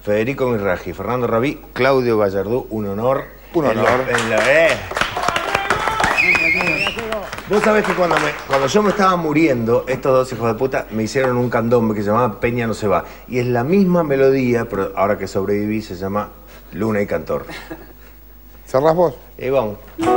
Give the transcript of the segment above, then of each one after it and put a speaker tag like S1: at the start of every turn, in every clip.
S1: Federico Mirraji, Fernando Rabí, Claudio Gallardú, un honor.
S2: Un honor.
S1: Vos sabés que cuando yo me estaba muriendo, estos dos hijos de puta me hicieron un candombe que se llamaba Peña no se va. Y es la misma melodía, pero ahora que sobreviví se llama Luna y Cantor.
S2: ¿Cerrás vos?
S1: Vamos.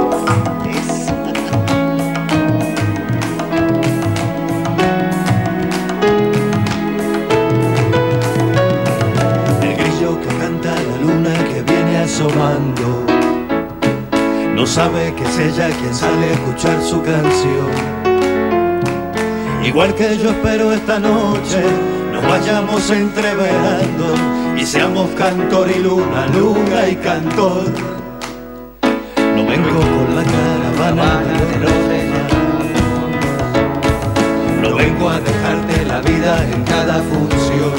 S3: El grillo que canta la luna que viene asomando no sabe que es ella quien sale a escuchar su canción. Igual que yo espero esta noche nos vayamos entreverando y seamos cantor y luna, luna y cantor. No vengo con la caravana de los demás, no vengo a dejarte la vida en cada función.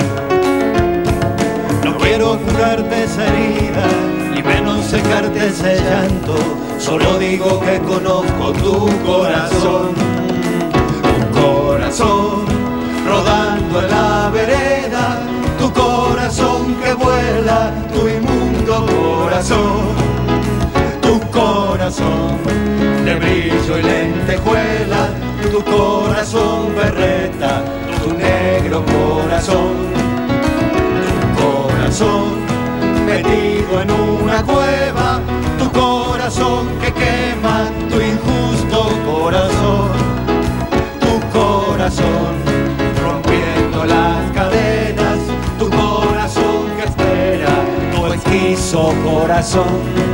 S3: No quiero curarte esa herida y menos secarte ese llanto. Solo digo que conozco tu corazón rodando en la vereda, tu corazón que vuela, tu inmundo corazón, tu corazón de brillo y lentejuela, tu corazón berreta, tu negro corazón, tu corazón metido en una cueva, tu corazón que quema, tu injusto corazón, tu corazón rompiendo las cadenas, tu corazón que espera, tu esquizo corazón.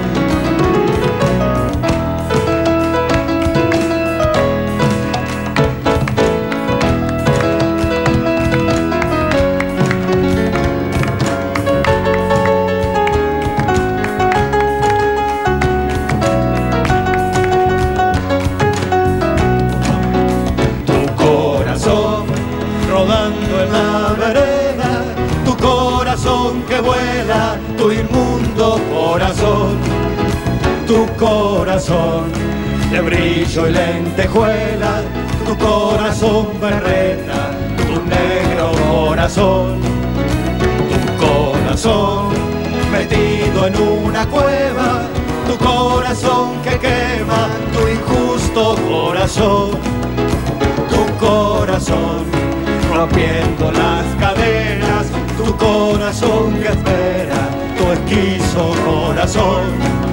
S3: Tu inmundo corazón, tu corazón de brillo y lentejuela, tu corazón berreta, tu negro corazón, tu corazón metido en una cueva, tu corazón que quema, tu injusto corazón, tu corazón rompiendo las cadenas, tu corazón que espera, tu esquizo corazón.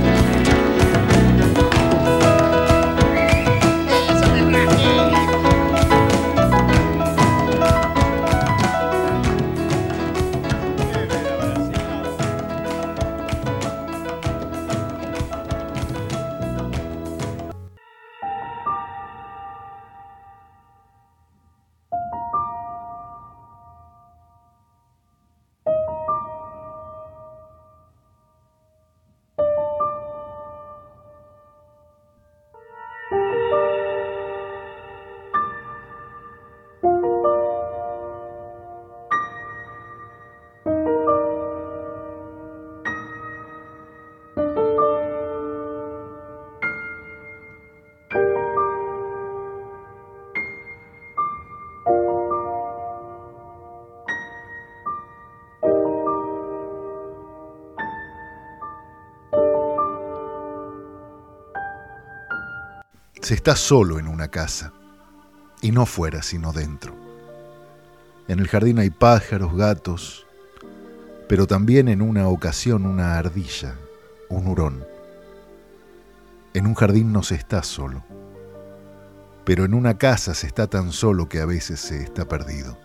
S4: Se está solo en una casa, y no fuera sino dentro. En el jardín hay pájaros, gatos, pero también en una ocasión una ardilla, un hurón. En un jardín no se está solo, pero en una casa se está tan solo que a veces se está perdido.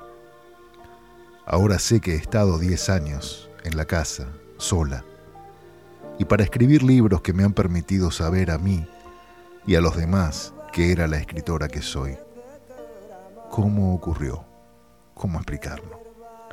S4: Ahora sé que he estado 10 años en la casa, sola, y para escribir libros que me han permitido saber a mí y a los demás que era la escritora que soy. ¿Cómo ocurrió? ¿Cómo explicarlo?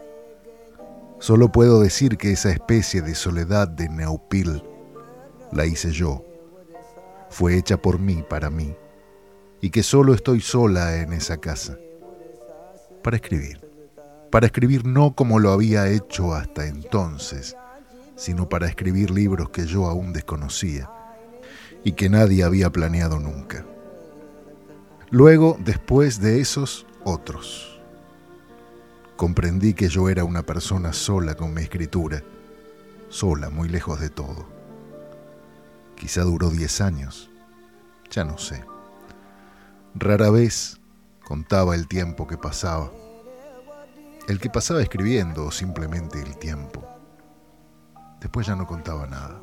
S4: Solo puedo decir que esa especie de soledad de Neupil la hice yo. Fue hecha por mí, para mí, y que solo estoy sola en esa casa. Para escribir no como lo había hecho hasta entonces, sino para escribir libros que yo aún desconocía y que nadie había planeado nunca. Luego, después de esos, otros. comprendí que yo era una persona sola con mi escritura, sola, muy lejos de todo. Quizá duró 10 años, ya no sé. Rara vez contaba el tiempo que pasaba, el que pasaba escribiendo o simplemente el tiempo. Después ya no contaba nada.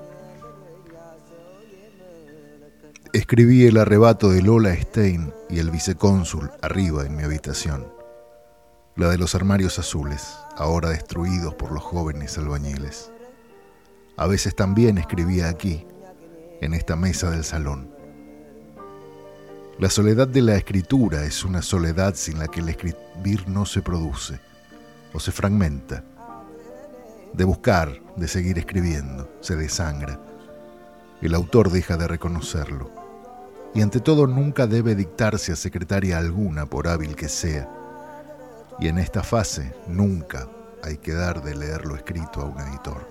S4: Escribí El arrebato de Lola Stein y El vicecónsul arriba en mi habitación, la de los armarios azules, ahora destruidos por los jóvenes albañiles. A veces también escribía aquí, en esta mesa del salón. La soledad de la escritura es una soledad sin la que el escribir no se produce o se fragmenta. De buscar, de seguir escribiendo, se desangra. El autor deja de reconocerlo. Y ante todo nunca debe dictarse a secretaria alguna, por hábil que sea. Y en esta fase nunca hay que dar de leer lo escrito a un editor.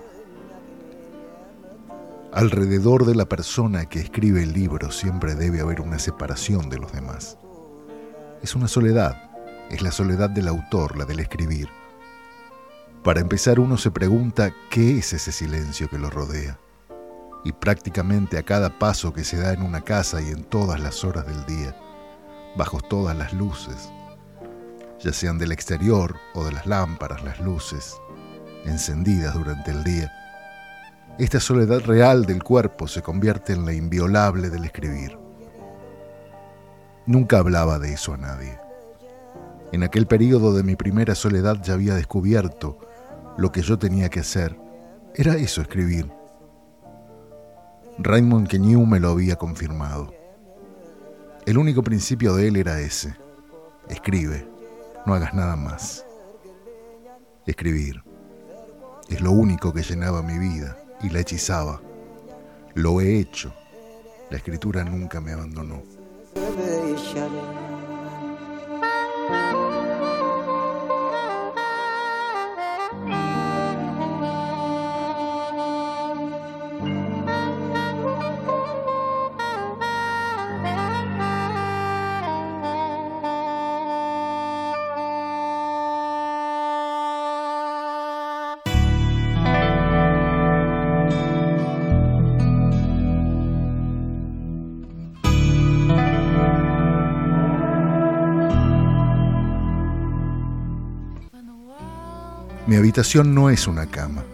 S4: Alrededor de la persona que escribe el libro siempre debe haber una separación de los demás. Es una soledad, es la soledad del autor, la del escribir. Para empezar, uno se pregunta qué es ese silencio que lo rodea. Y prácticamente a cada paso que se da en una casa y en todas las horas del día, bajo todas las luces, ya sean del exterior o de las lámparas, las luces, encendidas durante el día, esta soledad real del cuerpo se convierte en la inviolable del escribir. Nunca hablaba de eso a nadie. En aquel período de mi primera soledad ya había descubierto lo que yo tenía que hacer. Era eso, escribir. Raymond Queneau me lo había confirmado. El único principio de él era ese: escribe, no hagas nada más. Escribir es lo único que llenaba mi vida y la hechizaba. Lo he hecho. La escritura nunca me abandonó. Mi habitación no es una cama.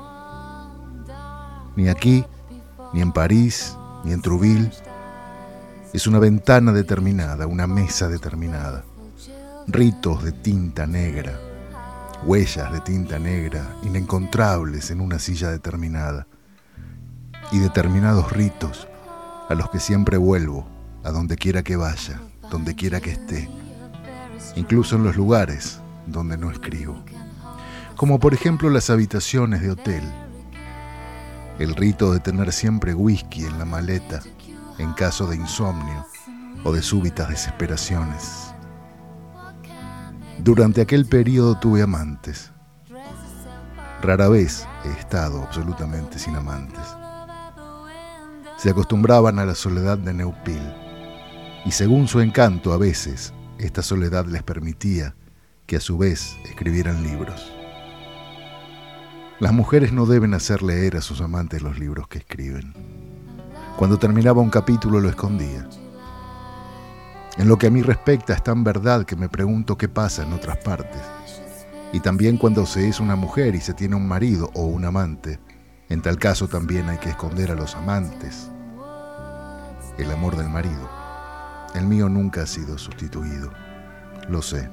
S4: Ni aquí, ni en París, ni en Trouville. Es una ventana determinada, una mesa determinada. Ritos de tinta negra, huellas de tinta negra, inencontrables en una silla determinada. Y determinados ritos a los que siempre vuelvo, a donde quiera que vaya, donde quiera que esté. Incluso en los lugares donde no escribo. Como por ejemplo las habitaciones de hotel, el rito de tener siempre whisky en la maleta en caso de insomnio o de súbitas desesperaciones. Durante aquel periodo tuve amantes. Rara vez he estado absolutamente sin amantes. Se acostumbraban a la soledad de Neupil y según su encanto a veces esta soledad les permitía que a su vez escribieran libros. Las mujeres no deben hacer leer a sus amantes los libros que escriben. Cuando terminaba un capítulo lo escondía. En lo que a mí respecta es tan verdad que me pregunto qué pasa en otras partes. Y también cuando se es una mujer y se tiene un marido o un amante, en tal caso también hay que esconder a los amantes el amor del marido. El mío nunca ha sido sustituido, lo sé.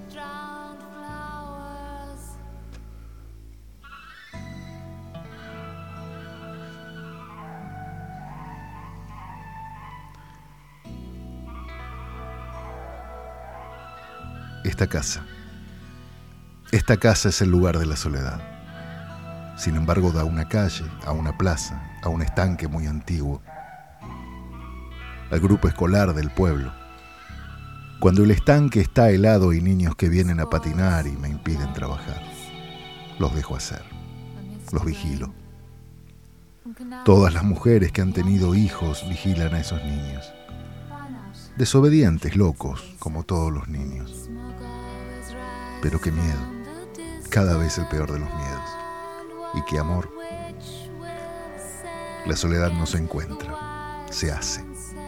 S4: Esta casa es el lugar de la soledad. Sin embargo, da a una calle, a una plaza, a un estanque muy antiguo, al grupo escolar del pueblo. Cuando el estanque está helado hay niños que vienen a patinar y me impiden trabajar. Los dejo hacer, los vigilo. Todas las mujeres que han tenido hijos vigilan a esos niños. Desobedientes, locos, como todos los niños. Pero qué miedo. cada vez el peor de los miedos. Y que amor, la soledad no se encuentra, se hace.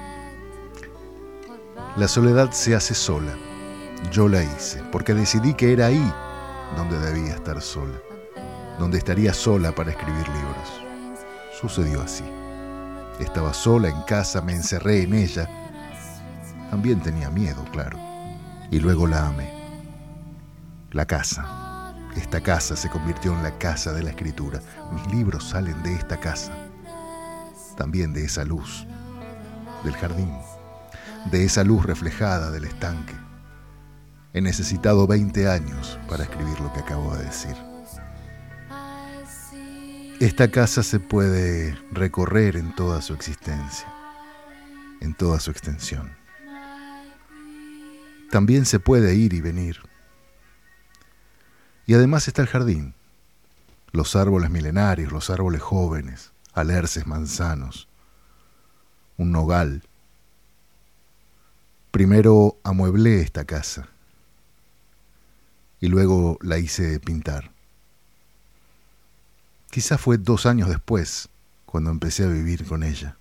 S4: La soledad se hace sola. Yo la hice, porque decidí que era ahí donde debía estar sola, donde estaría sola para escribir libros. Sucedió así. Estaba sola en casa, me encerré en ella. También tenía miedo, claro. Y luego la amé. La casa. Esta casa se convirtió en la casa de la escritura. Mis libros salen de esta casa. También de esa luz, del jardín, de esa luz reflejada del estanque. He necesitado 20 años para escribir lo que acabo de decir. Esta casa se puede recorrer en toda su existencia, en toda su extensión. También se puede ir y venir. Y además está el jardín, los árboles milenarios, los árboles jóvenes, alerces manzanos, un nogal. Primero amueblé esta casa y luego la hice pintar. Quizá fue 2 años después cuando empecé a vivir con ella.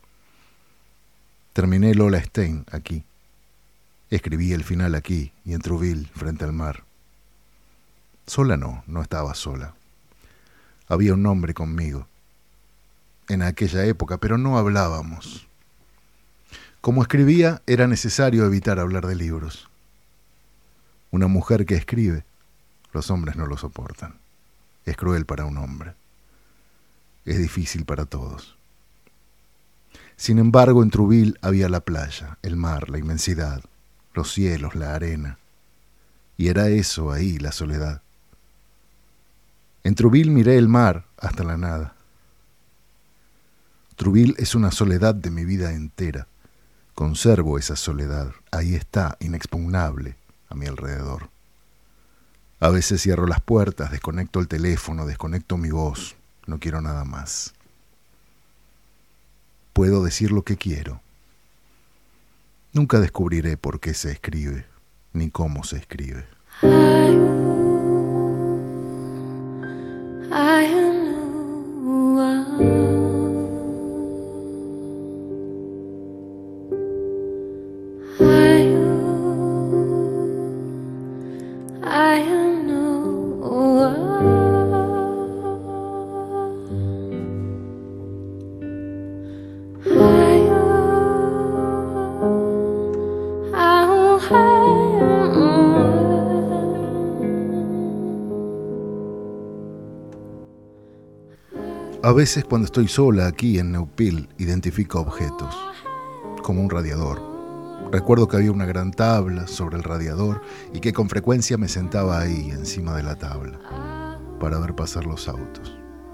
S4: Terminé Lola Stein aquí. Escribí el final aquí y en Trouville, frente al mar. Sola no estaba sola. Había un hombre conmigo en aquella época, pero no hablábamos. Como escribía, era necesario evitar hablar de libros. Una mujer que escribe, los hombres no lo soportan. Es cruel para un hombre. Es difícil para todos. Sin embargo, en Trouville había la playa, el mar, la inmensidad, los cielos, la arena. Y era eso ahí, la soledad. En Trouville miré el mar hasta la nada. Trouville es una soledad de mi vida entera. Conservo esa soledad. Ahí está, inexpugnable, a mi alrededor. A veces cierro las puertas, desconecto el teléfono, desconecto mi voz. No quiero nada más. Puedo decir lo que quiero. Nunca descubriré por qué se escribe, ni cómo se escribe. A veces cuando estoy sola aquí en Neupil identifico objetos, como un radiador. Recuerdo que había una gran tabla sobre el radiador y que con frecuencia me sentaba ahí encima de la tabla para ver pasar los autos.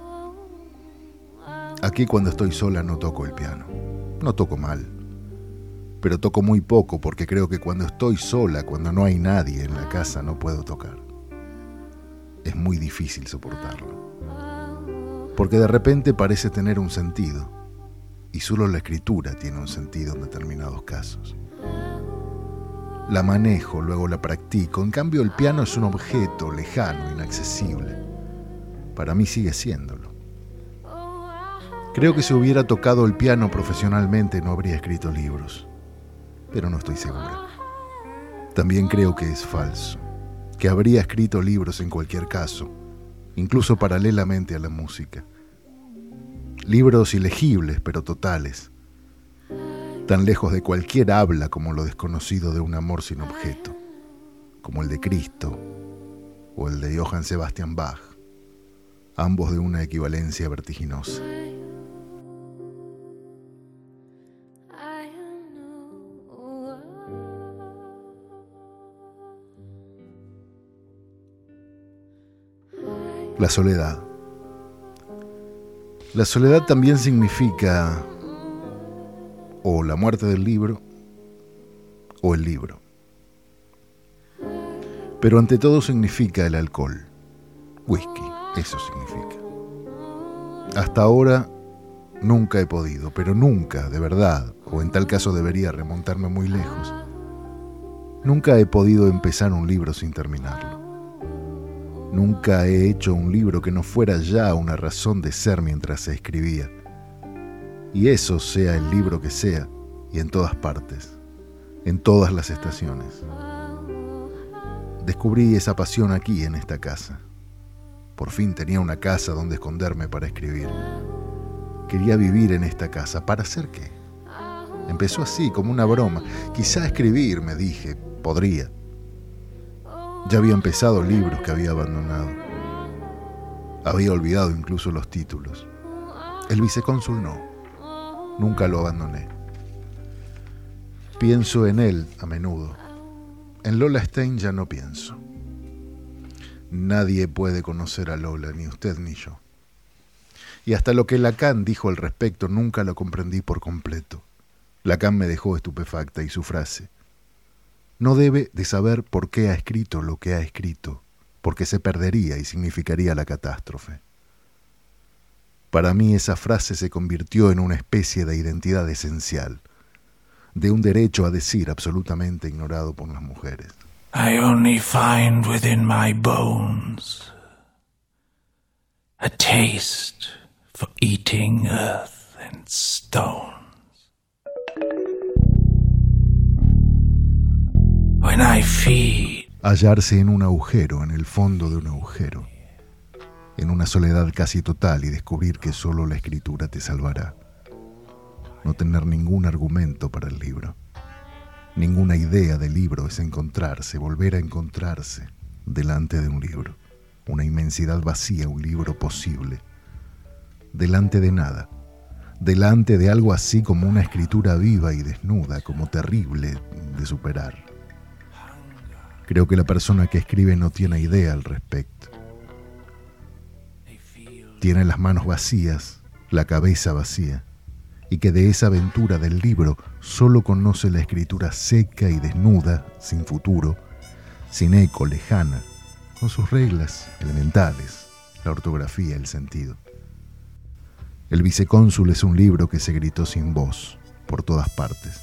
S4: Aquí cuando estoy sola no toco el piano, no toco mal, pero toco muy poco porque creo que cuando estoy sola, cuando no hay nadie en la casa, no puedo tocar. Es muy difícil soportarlo. Porque de repente parece tener un sentido, y solo la escritura tiene un sentido en determinados casos. La manejo, luego la practico, en cambio el piano es un objeto lejano, inaccesible. Para mí sigue siéndolo. Creo que si hubiera tocado el piano profesionalmente no habría escrito libros, pero no estoy segura. También creo que es falso, que habría escrito libros en cualquier caso, incluso paralelamente a la música. Libros ilegibles pero totales, tan lejos de cualquier habla como lo desconocido de un amor sin objeto, como el de Cristo o el de Johann Sebastian Bach, ambos de una equivalencia vertiginosa. La soledad. La soledad también significa o la muerte del libro o el libro. Pero ante todo significa el alcohol. Whisky, eso significa. Hasta ahora nunca he podido, pero nunca, de verdad, o en tal caso debería remontarme muy lejos, nunca he podido empezar un libro sin terminarlo. Nunca he hecho un libro que no fuera ya una razón de ser mientras se escribía. Y eso sea el libro que sea, y en todas partes, en todas las estaciones. Descubrí esa pasión aquí, en esta casa. Por fin tenía una casa donde esconderme para escribir. Quería vivir en esta casa. ¿Para hacer qué? Empezó así, como una broma. Quizá escribir, me dije, podría. Ya había empezado libros que había abandonado. Había olvidado incluso los títulos. El vicecónsul no. Nunca lo abandoné. Pienso en él a menudo. En Lola Stein ya no pienso. Nadie puede conocer a Lola, ni usted ni yo. Y hasta lo que Lacan dijo al respecto nunca lo comprendí por completo. Lacan me dejó estupefacta y su frase: no debe de saber por qué ha escrito lo que ha escrito, porque se perdería y significaría la catástrofe. Para mí esa frase se convirtió en una especie de identidad esencial, de un derecho a decir absolutamente ignorado por las mujeres.
S3: I only find within my bones a taste for eating earth and stones. When I feed.
S4: Hallarse en un agujero, en el fondo de un agujero, en una soledad casi total y descubrir que solo la escritura te salvará. No tener ningún argumento para el libro. Ninguna idea del libro es encontrarse, volver a encontrarse delante de un libro. Una inmensidad vacía, un libro posible. Delante de nada. Delante de algo así como una escritura viva y desnuda, como terrible de superar. Creo que la persona que escribe no tiene idea al respecto. Tiene las manos vacías, la cabeza vacía, y que de esa aventura del libro solo conoce la escritura seca y desnuda, sin futuro, sin eco, lejana, con sus reglas elementales, la ortografía, el sentido. El vicecónsul es un libro que se gritó sin voz, por todas partes.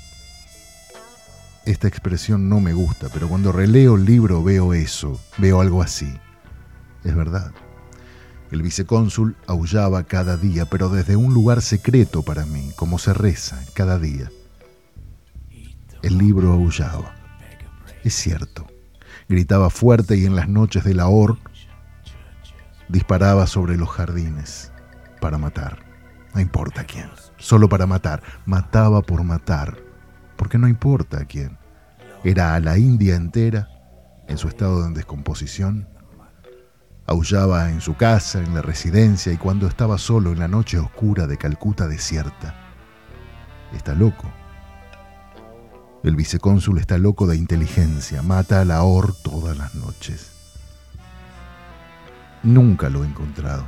S4: Esta expresión no me gusta, pero cuando releo el libro veo eso, veo algo así. Es verdad. El vicecónsul aullaba cada día, pero desde un lugar secreto para mí, como se reza cada día. El libro aullaba. Es cierto. Gritaba fuerte y en las noches de Lahore disparaba sobre los jardines para matar. No importa quién, solo para matar. Mataba por matar, porque no importa a quién. Era a la India entera, en su estado de descomposición. Aullaba en su casa, en la residencia, y cuando estaba solo en la noche oscura de Calcuta desierta. Está loco. El vicecónsul está loco de inteligencia, mata a Lahore todas las noches. Nunca lo he encontrado.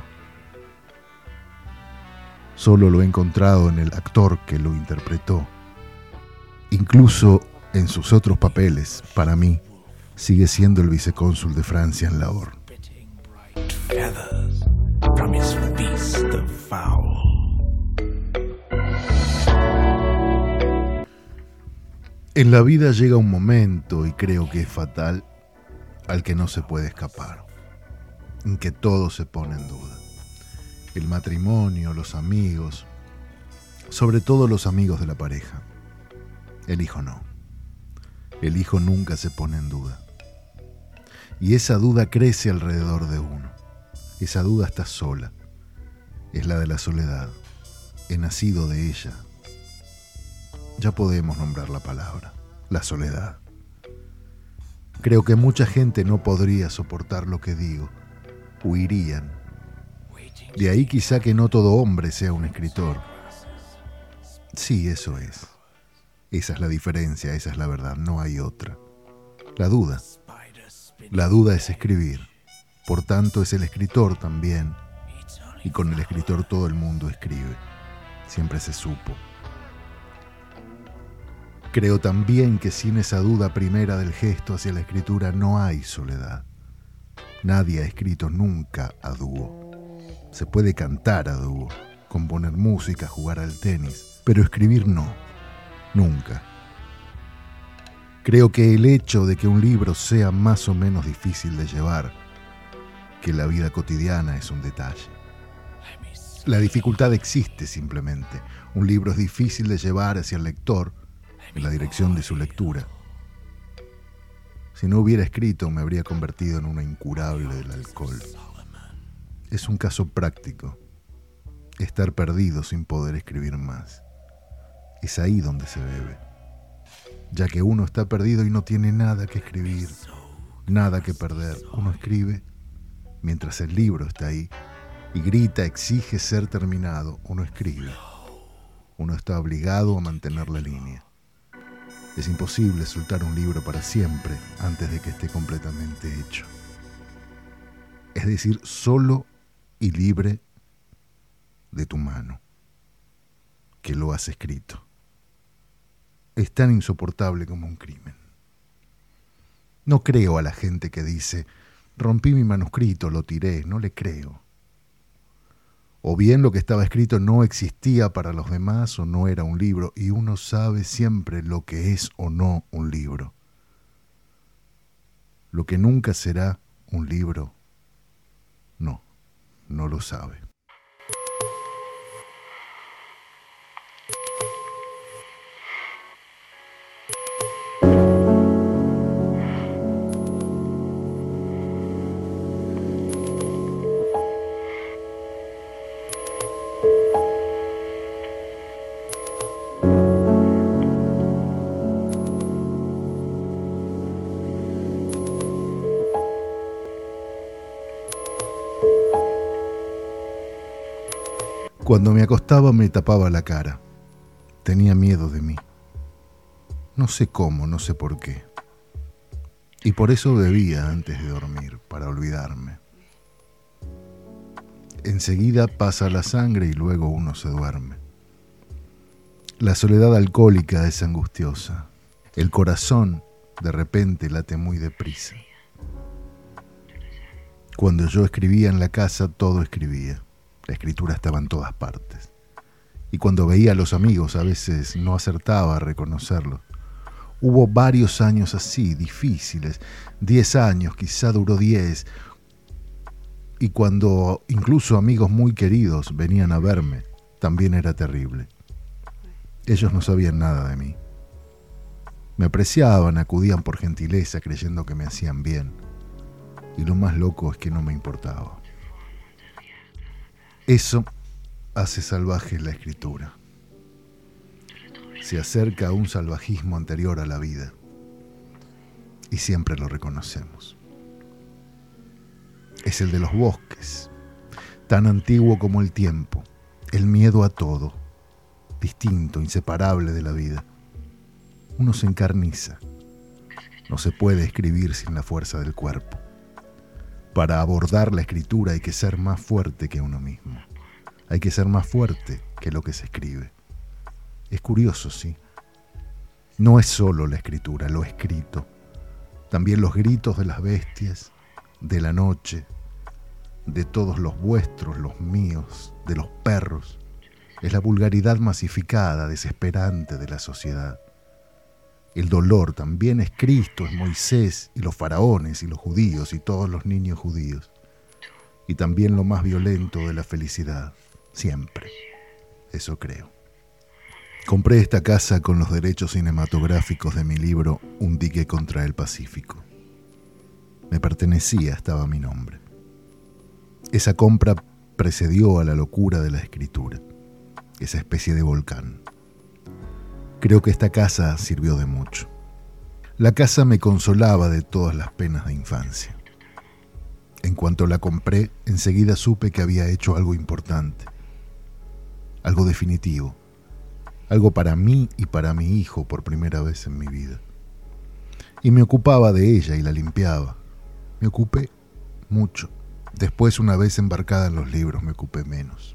S4: Solo lo he encontrado en el actor que lo interpretó. Incluso en sus otros papeles, para mí, sigue siendo el vicecónsul de Francia en Lahore.
S3: Feathers from his feast of fowl.
S4: En la vida llega un momento, y creo que es fatal, al que no se puede escapar, en que todo se pone en duda. El matrimonio, los amigos, sobre todo los amigos de la pareja. El hijo no. El hijo nunca se pone en duda. Y esa duda crece alrededor de uno. Esa duda está sola. Es la de la soledad. He nacido de ella. Ya podemos nombrar la palabra, la soledad. Creo que mucha gente no podría soportar lo que digo. Huirían. De ahí quizá que no todo hombre sea un escritor. Sí, eso es. Esa es la diferencia, esa es la verdad, no hay otra. La duda. La duda es escribir. Por tanto, es el escritor también. Y con el escritor todo el mundo escribe. Siempre se supo. Creo también que sin esa duda primera del gesto hacia la escritura no hay soledad. Nadie ha escrito nunca a dúo. Se puede cantar a dúo, componer música, jugar al tenis, pero escribir no, nunca. Creo que el hecho de que un libro sea más o menos difícil de llevar que la vida cotidiana es un detalle. La dificultad existe simplemente. Un libro es difícil de llevar hacia el lector en la dirección de su lectura. Si no hubiera escrito, me habría convertido en una incurable del alcohol. Es un caso práctico. Estar perdido sin poder escribir más. Es ahí donde se bebe. Ya que uno está perdido y no tiene nada que escribir, nada que perder. Uno escribe mientras el libro está ahí y grita, exige ser terminado. Uno escribe. Uno está obligado a mantener la línea. Es imposible soltar un libro para siempre antes de que esté completamente hecho. Es decir, solo y libre de tu mano, que lo has escrito. Es tan insoportable como un crimen. No creo a la gente que dice, rompí mi manuscrito, lo tiré. No le creo. O bien lo que estaba escrito no existía para los demás o no era un libro, y uno sabe siempre lo que es o no un libro. Lo que nunca será un libro, no lo sabe. Cuando me acostaba me tapaba la cara. Tenía miedo de mí. No sé cómo, no sé por qué. Y por eso bebía antes de dormir, para olvidarme. Enseguida pasa la sangre y luego uno se duerme. La soledad alcohólica es angustiosa. El corazón de repente late muy deprisa. Cuando yo escribía en la casa, todo escribía. La escritura estaba en todas partes. Y cuando veía a los amigos, a veces no acertaba a reconocerlos. Hubo varios años así, difíciles. 10 años, quizá duró 10. Y cuando incluso amigos muy queridos venían a verme, también era terrible. Ellos no sabían nada de mí. Me apreciaban, acudían por gentileza, creyendo que me hacían bien. Y lo más loco es que no me importaba. Eso hace salvaje la escritura. Se acerca a un salvajismo anterior a la vida. Y siempre lo reconocemos. Es el de los bosques, tan antiguo como el tiempo, el miedo a todo, distinto, inseparable de la vida. Uno se encarniza. No se puede escribir sin la fuerza del cuerpo. Para abordar la escritura hay que ser más fuerte que uno mismo. Hay que ser más fuerte que lo que se escribe. Es curioso, sí. No es solo la escritura, lo escrito. También los gritos de las bestias, de la noche, de todos los vuestros, los míos, de los perros. Es la vulgaridad masificada, desesperante de la sociedad. El dolor también es Cristo, es Moisés y los faraones y los judíos y todos los niños judíos. Y también lo más violento de la felicidad, siempre. Eso creo. Compré esta casa con los derechos cinematográficos de mi libro Un dique contra el Pacífico. Me pertenecía, estaba mi nombre. Esa compra precedió a la locura de la escritura, esa especie de volcán. Creo que esta casa sirvió de mucho. La casa me consolaba de todas las penas de infancia. En cuanto la compré, enseguida supe que había hecho algo importante, algo definitivo, algo para mí y para mi hijo por primera vez en mi vida. Y me ocupaba de ella y la limpiaba. Me ocupé mucho. Después, una vez embarcada en los libros, me ocupé menos.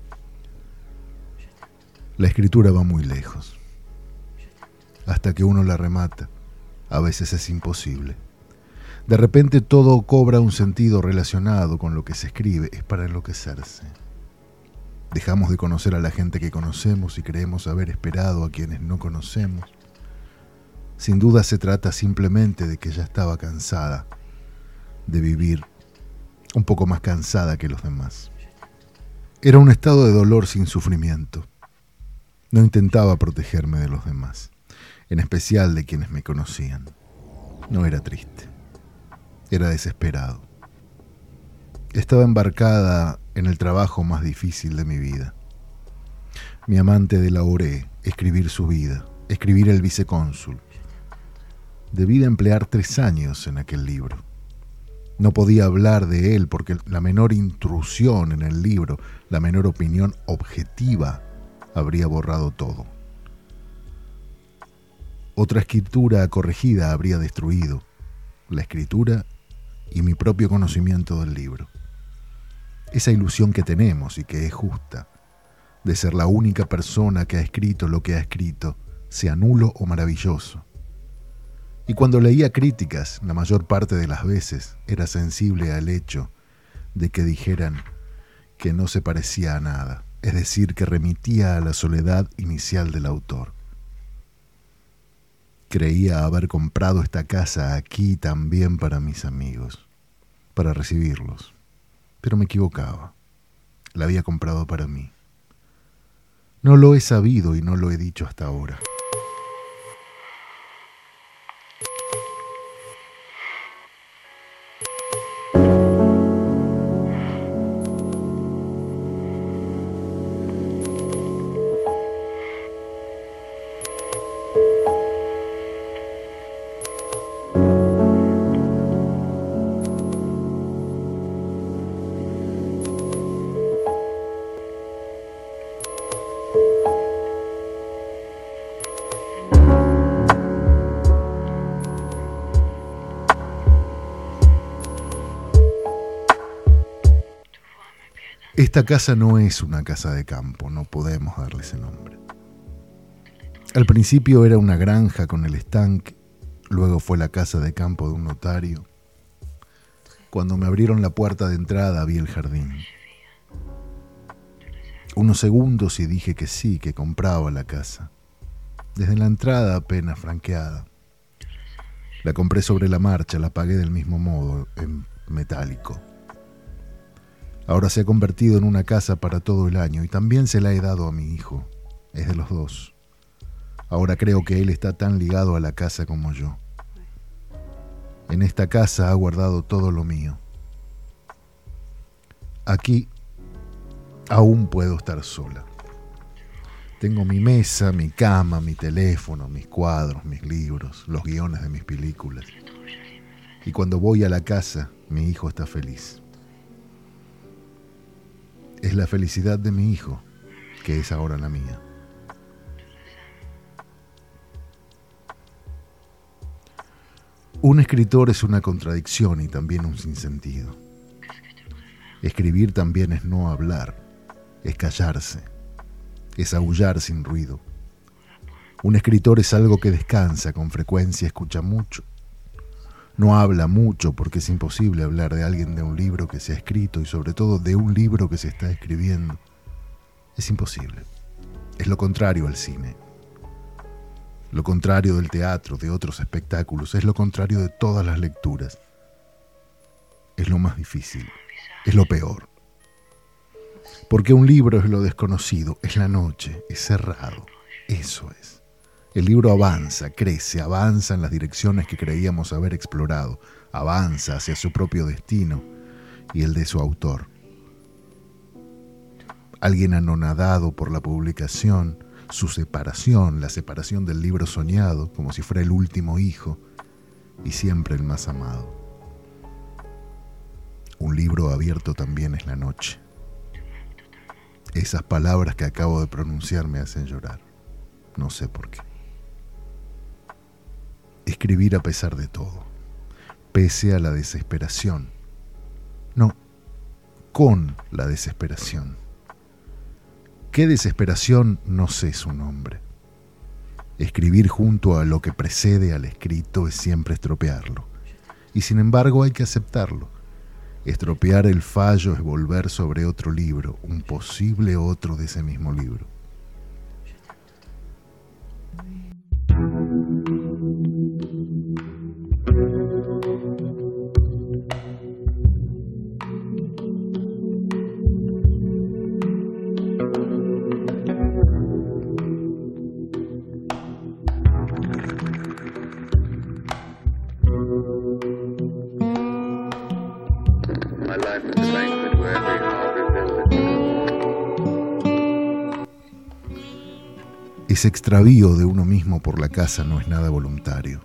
S4: La escritura va muy lejos. Hasta que uno la remata, a veces es imposible. De repente todo cobra un sentido relacionado con lo que se escribe. Es para enloquecerse. Dejamos de conocer a la gente que conocemos y creemos haber esperado a quienes no conocemos. Sin duda se trata simplemente de que ya estaba cansada de vivir un poco más cansada que los demás. Era un estado de dolor sin sufrimiento. No intentaba protegerme de los demás, en especial de quienes me conocían. No era triste, era desesperado. Estaba embarcada en el trabajo más difícil de mi vida. Mi amante elaboré escribir su vida, escribir El vicecónsul. Debí de emplear 3 años en aquel libro. No podía hablar de él porque la menor intrusión en el libro, la menor opinión objetiva, habría borrado todo. Otra escritura corregida habría destruido la escritura y mi propio conocimiento del libro. Esa ilusión que tenemos y que es justa, de ser la única persona que ha escrito lo que ha escrito, sea nulo o maravilloso. Y cuando leía críticas, la mayor parte de las veces era sensible al hecho de que dijeran que no se parecía a nada, es decir, que remitía a la soledad inicial del autor. Creía haber comprado esta casa aquí también para mis amigos, para recibirlos, pero me equivocaba. La había comprado para mí. No lo he sabido y no lo he dicho hasta ahora. Esta casa no es una casa de campo, no podemos darle ese nombre. Al principio era una granja con el estanque, luego fue la casa de campo de un notario. Cuando me abrieron la puerta de entrada vi el jardín. Unos segundos y dije que sí, que compraba la casa. Desde la entrada apenas franqueada. La compré sobre la marcha, la pagué del mismo modo, en metálico. Ahora se ha convertido en una casa para todo el año y también se la he dado a mi hijo. Es de los dos. Ahora creo que él está tan ligado a la casa como yo. En esta casa ha guardado todo lo mío. Aquí aún puedo estar sola. Tengo mi mesa, mi cama, mi teléfono, mis cuadros, mis libros, los guiones de mis películas. Y cuando voy a la casa, mi hijo está feliz. Es la felicidad de mi hijo, que es ahora la mía. Un escritor es una contradicción y también un sinsentido. Escribir también es no hablar, es callarse, es aullar sin ruido. Un escritor es algo que descansa, con frecuencia escucha mucho. No habla mucho porque es imposible hablar de alguien, de un libro que se ha escrito y sobre todo de un libro que se está escribiendo. Es imposible. Es lo contrario al cine. Lo contrario del teatro, de otros espectáculos. Es lo contrario de todas las lecturas. Es lo más difícil. Es lo peor. Porque un libro es lo desconocido, es la noche, es cerrado. Eso es. El libro avanza, crece, avanza en las direcciones que creíamos haber explorado, avanza hacia su propio destino y el de su autor. Alguien anonadado por la publicación, su separación, la separación del libro soñado, como si fuera el último hijo y siempre el más amado. Un libro abierto también es la noche. Esas palabras que acabo de pronunciar me hacen llorar. No sé por qué. Escribir a pesar de todo, pese a la desesperación. No, con la desesperación. ¿Qué desesperación? No sé su nombre. Escribir junto a lo que precede al escrito es siempre estropearlo. Y sin embargo hay que aceptarlo. Estropear el fallo es volver sobre otro libro, un posible otro de ese mismo libro. Ese extravío de uno mismo por la casa no es nada voluntario.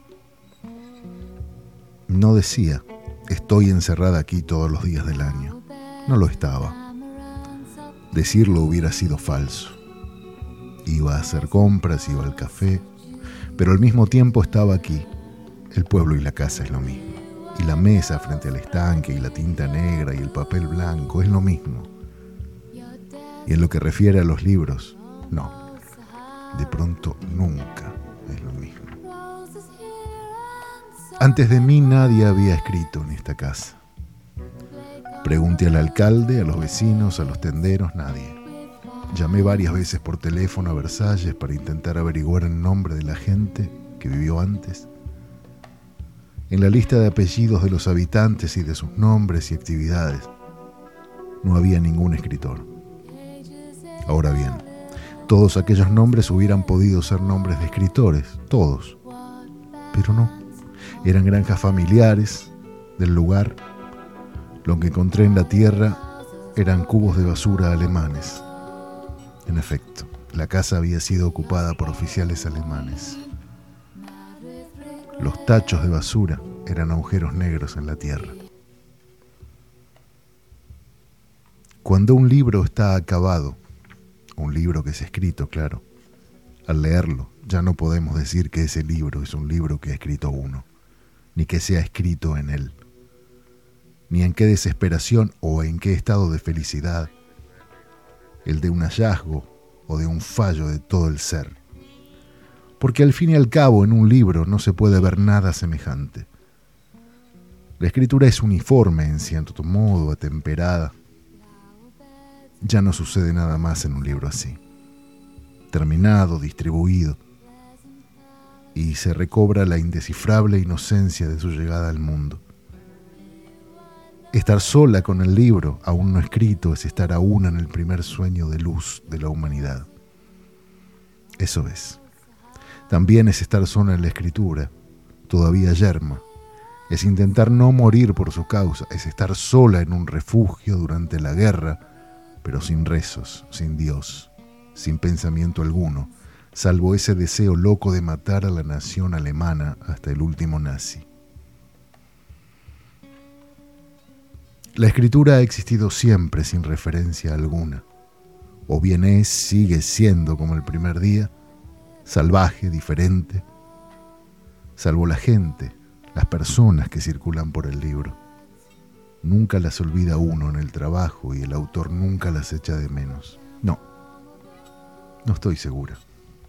S4: No decía, estoy encerrada aquí todos los días del año. No lo estaba. Decirlo hubiera sido falso. Iba a hacer compras, iba al café, pero al mismo tiempo estaba aquí. El pueblo y la casa es lo mismo. Y la mesa frente al estanque y la tinta negra y el papel blanco es lo mismo. Y en lo que refiere a los libros, no. De pronto nunca es lo mismo. Antes de mí nadie había escrito en esta casa. Pregunté al alcalde, a los vecinos, a los tenderos, nadie. Llamé varias veces por teléfono a Versalles para intentar averiguar el nombre de la gente que vivió antes. En la lista de apellidos de los habitantes y de sus nombres y actividades no había ningún escritor. Ahora bien, todos aquellos nombres hubieran podido ser nombres de escritores, todos, pero no. Eran granjas familiares del lugar. Lo que encontré en la tierra eran cubos de basura alemanes. En efecto, la casa había sido ocupada por oficiales alemanes. Los tachos de basura eran agujeros negros en la tierra. Cuando un libro está acabado, un libro que es escrito, claro, al leerlo ya no podemos decir que ese libro es un libro que ha escrito uno, ni que se ha escrito en él, ni en qué desesperación o en qué estado de felicidad, el de un hallazgo o de un fallo de todo el ser. Porque al fin y al cabo en un libro no se puede ver nada semejante. La escritura es uniforme en cierto modo, atemperada. Ya no sucede nada más en un libro así. Terminado, distribuido. Y se recobra la indescifrable inocencia de su llegada al mundo. Estar sola con el libro, aún no escrito, es estar aún en el primer sueño de luz de la humanidad. Eso es. También es estar sola en la escritura, todavía yerma. Es intentar no morir por su causa, es estar sola en un refugio durante la guerra, pero sin rezos, sin Dios, sin pensamiento alguno, salvo ese deseo loco de matar a la nación alemana hasta el último nazi. La escritura ha existido siempre sin referencia alguna, o bien es, sigue siendo como el primer día, salvaje, diferente, salvo la gente, las personas que circulan por el libro. Nunca las olvida uno en el trabajo y el autor nunca las echa de menos. No estoy segura.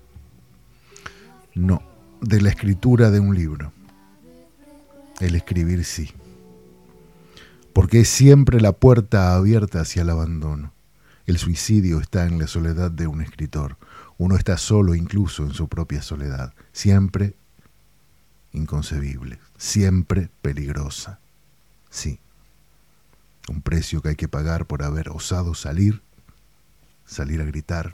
S4: No, de la escritura de un libro. El escribir sí. Porque es siempre la puerta abierta hacia el abandono. El suicidio está en la soledad de un escritor. Uno está solo incluso en su propia soledad. Siempre inconcebible, siempre peligrosa. Sí, un precio que hay que pagar por haber osado salir a gritar.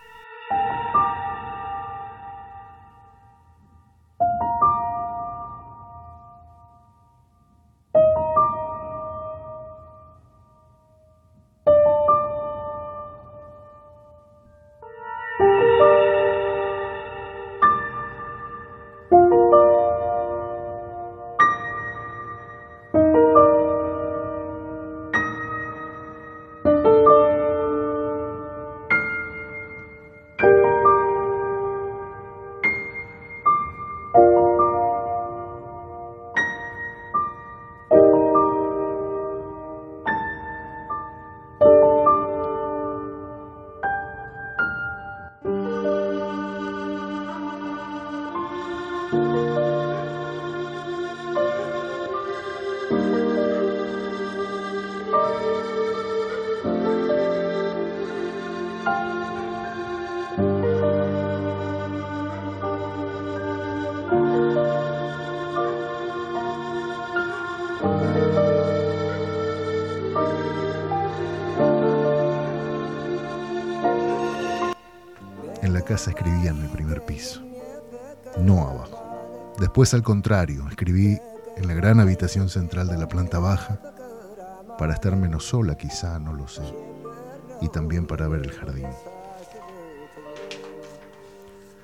S4: En la casa escribía en el primer piso, no abajo. Después, al contrario, escribí en la gran habitación central de la planta baja para estar menos sola, quizá, no lo sé, y también para ver el jardín.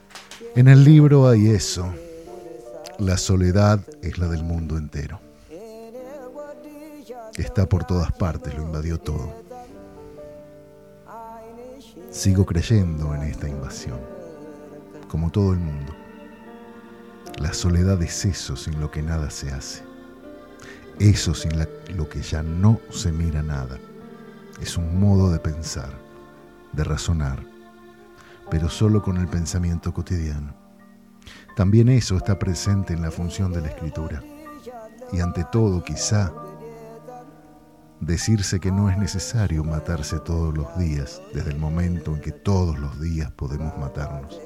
S4: En el libro hay eso. La soledad es la del mundo entero. Está por todas partes, lo invadió todo. Sigo creyendo en esta invasión, como todo el mundo. La soledad es eso sin lo que nada se hace. Eso sin lo que ya no se mira nada. Es un modo de pensar, de razonar, pero solo con el pensamiento cotidiano. También eso está presente en la función de la escritura. Y ante todo, quizá, decirse que no es necesario matarse todos los días, desde el momento en que todos los días podemos matarnos.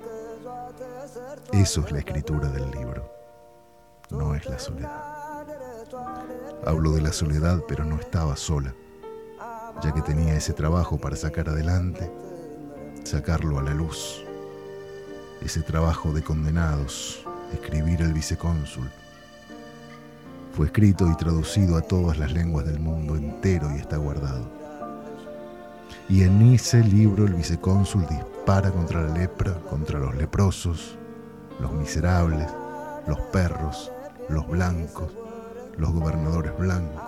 S4: Eso es la escritura del libro, no es la soledad. Hablo de la soledad, pero no estaba sola, ya que tenía ese trabajo para sacar adelante, sacarlo a la luz. Ese trabajo de condenados, escribir El vicecónsul. Fue escrito y traducido a todas las lenguas del mundo entero y está guardado. Y en ese libro el vicecónsul dispara contra la lepra, contra los leprosos, los miserables, los perros, los blancos, los gobernadores blancos.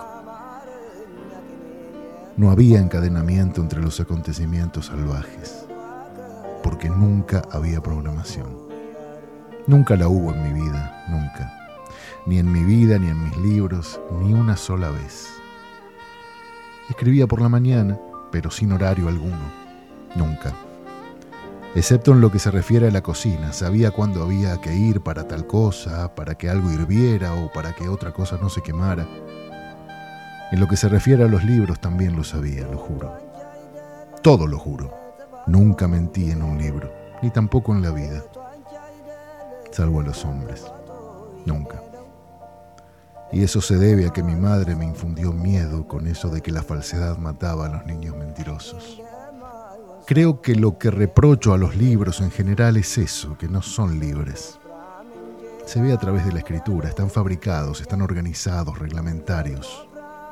S4: No había encadenamiento entre los acontecimientos salvajes, porque nunca había programación. Nunca la hubo en mi vida, nunca. Ni en mi vida, ni en mis libros, ni una sola vez. Escribía por la mañana, pero sin horario alguno, nunca. Excepto en lo que se refiere a la cocina, sabía cuándo había que ir para tal cosa, para que algo hirviera o para que otra cosa no se quemara. En lo que se refiere a los libros también lo sabía, lo juro. Todo lo juro. Nunca mentí en un libro, ni tampoco en la vida. Salvo a los hombres. Nunca. Y eso se debe a que mi madre me infundió miedo con eso de que la falsedad mataba a los niños mentirosos. Creo que lo que reprocho a los libros en general es eso, que no son libres. Se ve a través de la escritura, están fabricados, están organizados, reglamentarios.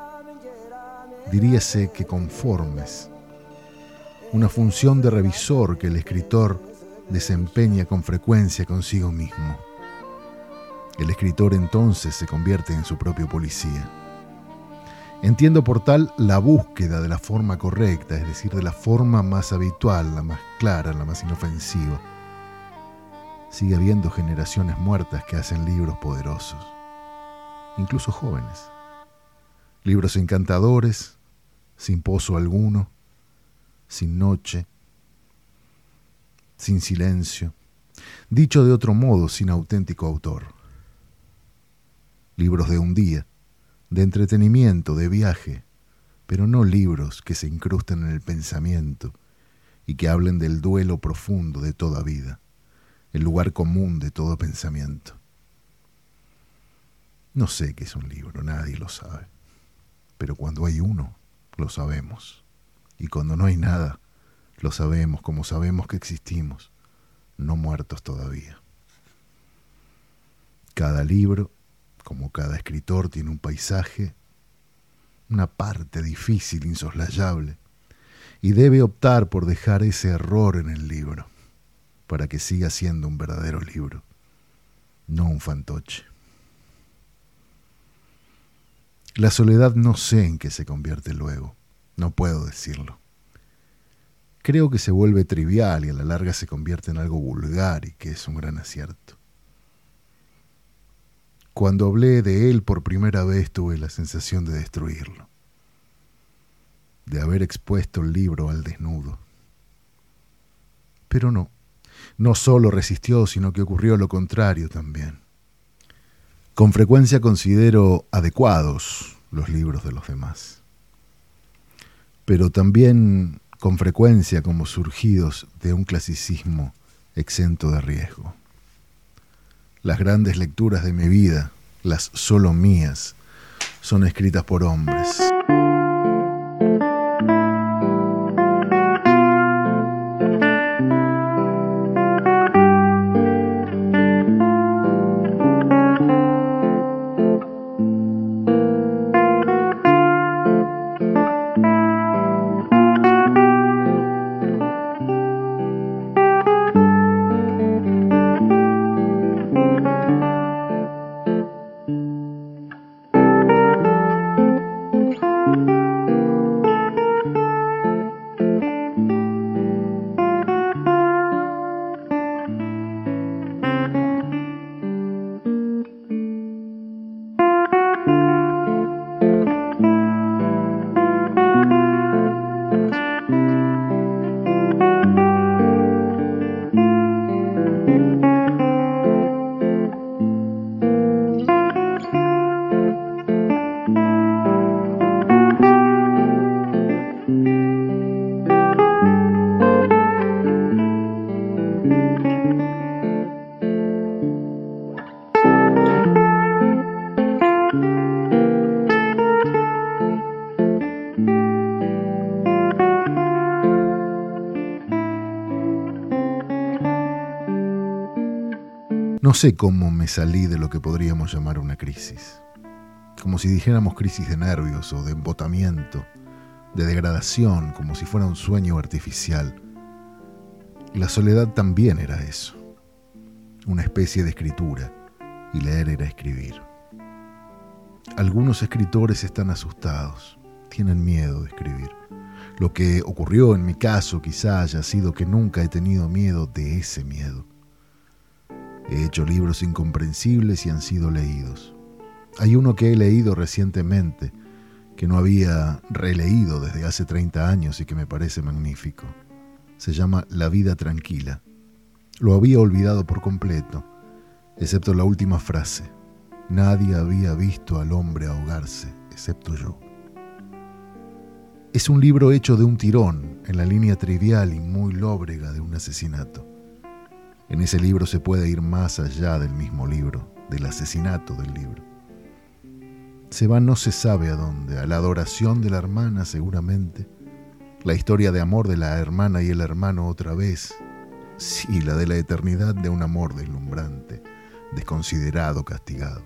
S4: Diríase que conformes. Una función de revisor que el escritor desempeña con frecuencia consigo mismo. El escritor entonces se convierte en su propio policía. Entiendo por tal la búsqueda de la forma correcta, es decir, de la forma más habitual, la más clara, la más inofensiva. Sigue habiendo generaciones muertas que hacen libros poderosos, incluso jóvenes. Libros encantadores, sin pozo alguno, sin noche, sin silencio, dicho de otro modo, sin auténtico autor. Libros de un día, de entretenimiento, de viaje, pero no libros que se incrusten en el pensamiento y que hablen del duelo profundo de toda vida, el lugar común de todo pensamiento. No sé qué es un libro, nadie lo sabe, pero cuando hay uno, lo sabemos. Y cuando no hay nada, lo sabemos como sabemos que existimos, no muertos todavía. Cada libro, como cada escritor, tiene un paisaje, una parte difícil, insoslayable, y debe optar por dejar ese error en el libro, para que siga siendo un verdadero libro, no un fantoche. La soledad no sé en qué se convierte luego, no puedo decirlo. Creo que se vuelve trivial y a la larga se convierte en algo vulgar y que es un gran acierto. Cuando hablé de él por primera vez tuve la sensación de destruirlo, de haber expuesto el libro al desnudo. Pero no solo resistió, sino que ocurrió lo contrario también. Con frecuencia considero adecuados los libros de los demás, pero también con frecuencia como surgidos de un clasicismo exento de riesgo. Las grandes lecturas de mi vida, las solo mías, son escritas por hombres. No sé cómo me salí de lo que podríamos llamar una crisis. Como si dijéramos crisis de nervios o de embotamiento, de degradación, como si fuera un sueño artificial. La soledad también era eso, una especie de escritura, y leer era escribir. Algunos escritores están asustados, tienen miedo de escribir. Lo que ocurrió en mi caso quizá haya sido que nunca he tenido miedo de ese miedo. He hecho libros incomprensibles y han sido leídos. Hay uno que he leído recientemente, que no había releído desde hace 30 años y que me parece magnífico. Se llama La vida tranquila. Lo había olvidado por completo, excepto la última frase. Nadie había visto al hombre ahogarse, excepto yo. Es un libro hecho de un tirón, en la línea trivial y muy lóbrega de un asesinato. En ese libro se puede ir más allá del mismo libro, del asesinato del libro. Se va no se sabe a dónde, a la adoración de la hermana seguramente, la historia de amor de la hermana y el hermano otra vez, sí, la de la eternidad de un amor deslumbrante, desconsiderado, castigado.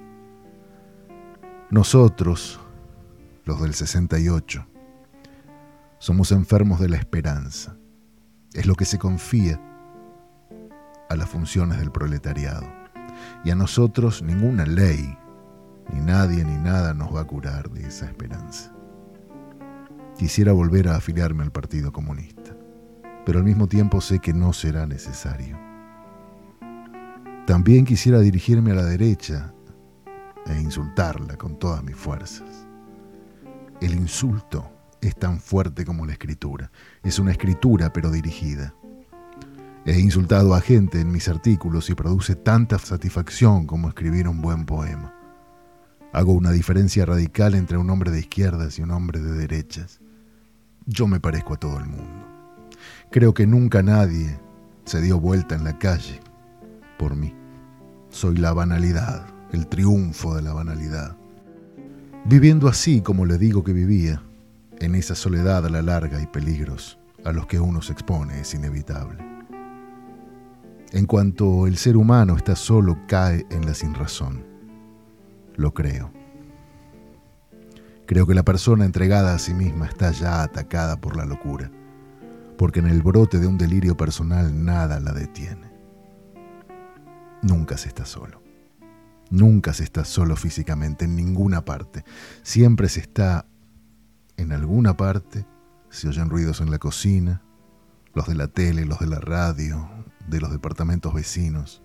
S4: Nosotros, los del 68, somos enfermos de la esperanza. Es lo que se confía a las funciones del proletariado. Y a nosotros ninguna ley, ni nadie ni nada nos va a curar de esa esperanza. Quisiera volver a afiliarme al Partido Comunista, pero al mismo tiempo sé que no será necesario. También quisiera dirigirme a la derecha e insultarla con todas mis fuerzas. El insulto es tan fuerte como la escritura. Es una escritura pero dirigida. He insultado a gente en mis artículos y produce tanta satisfacción como escribir un buen poema. Hago una diferencia radical entre un hombre de izquierdas y un hombre de derechas. Yo me parezco a todo el mundo. Creo que nunca nadie se dio vuelta en la calle por mí. Soy la banalidad, el triunfo de la banalidad. Viviendo así como le digo que vivía, en esa soledad a la larga y peligros a los que uno se expone es inevitable. En cuanto el ser humano está solo, cae en la sinrazón. Lo creo. Creo que la persona entregada a sí misma está ya atacada por la locura, porque en el brote de un delirio personal nada la detiene. Nunca se está solo. Nunca se está solo físicamente, en ninguna parte. Siempre se está en alguna parte. Se oyen ruidos en la cocina, los de la tele, los de la radio, de los departamentos vecinos,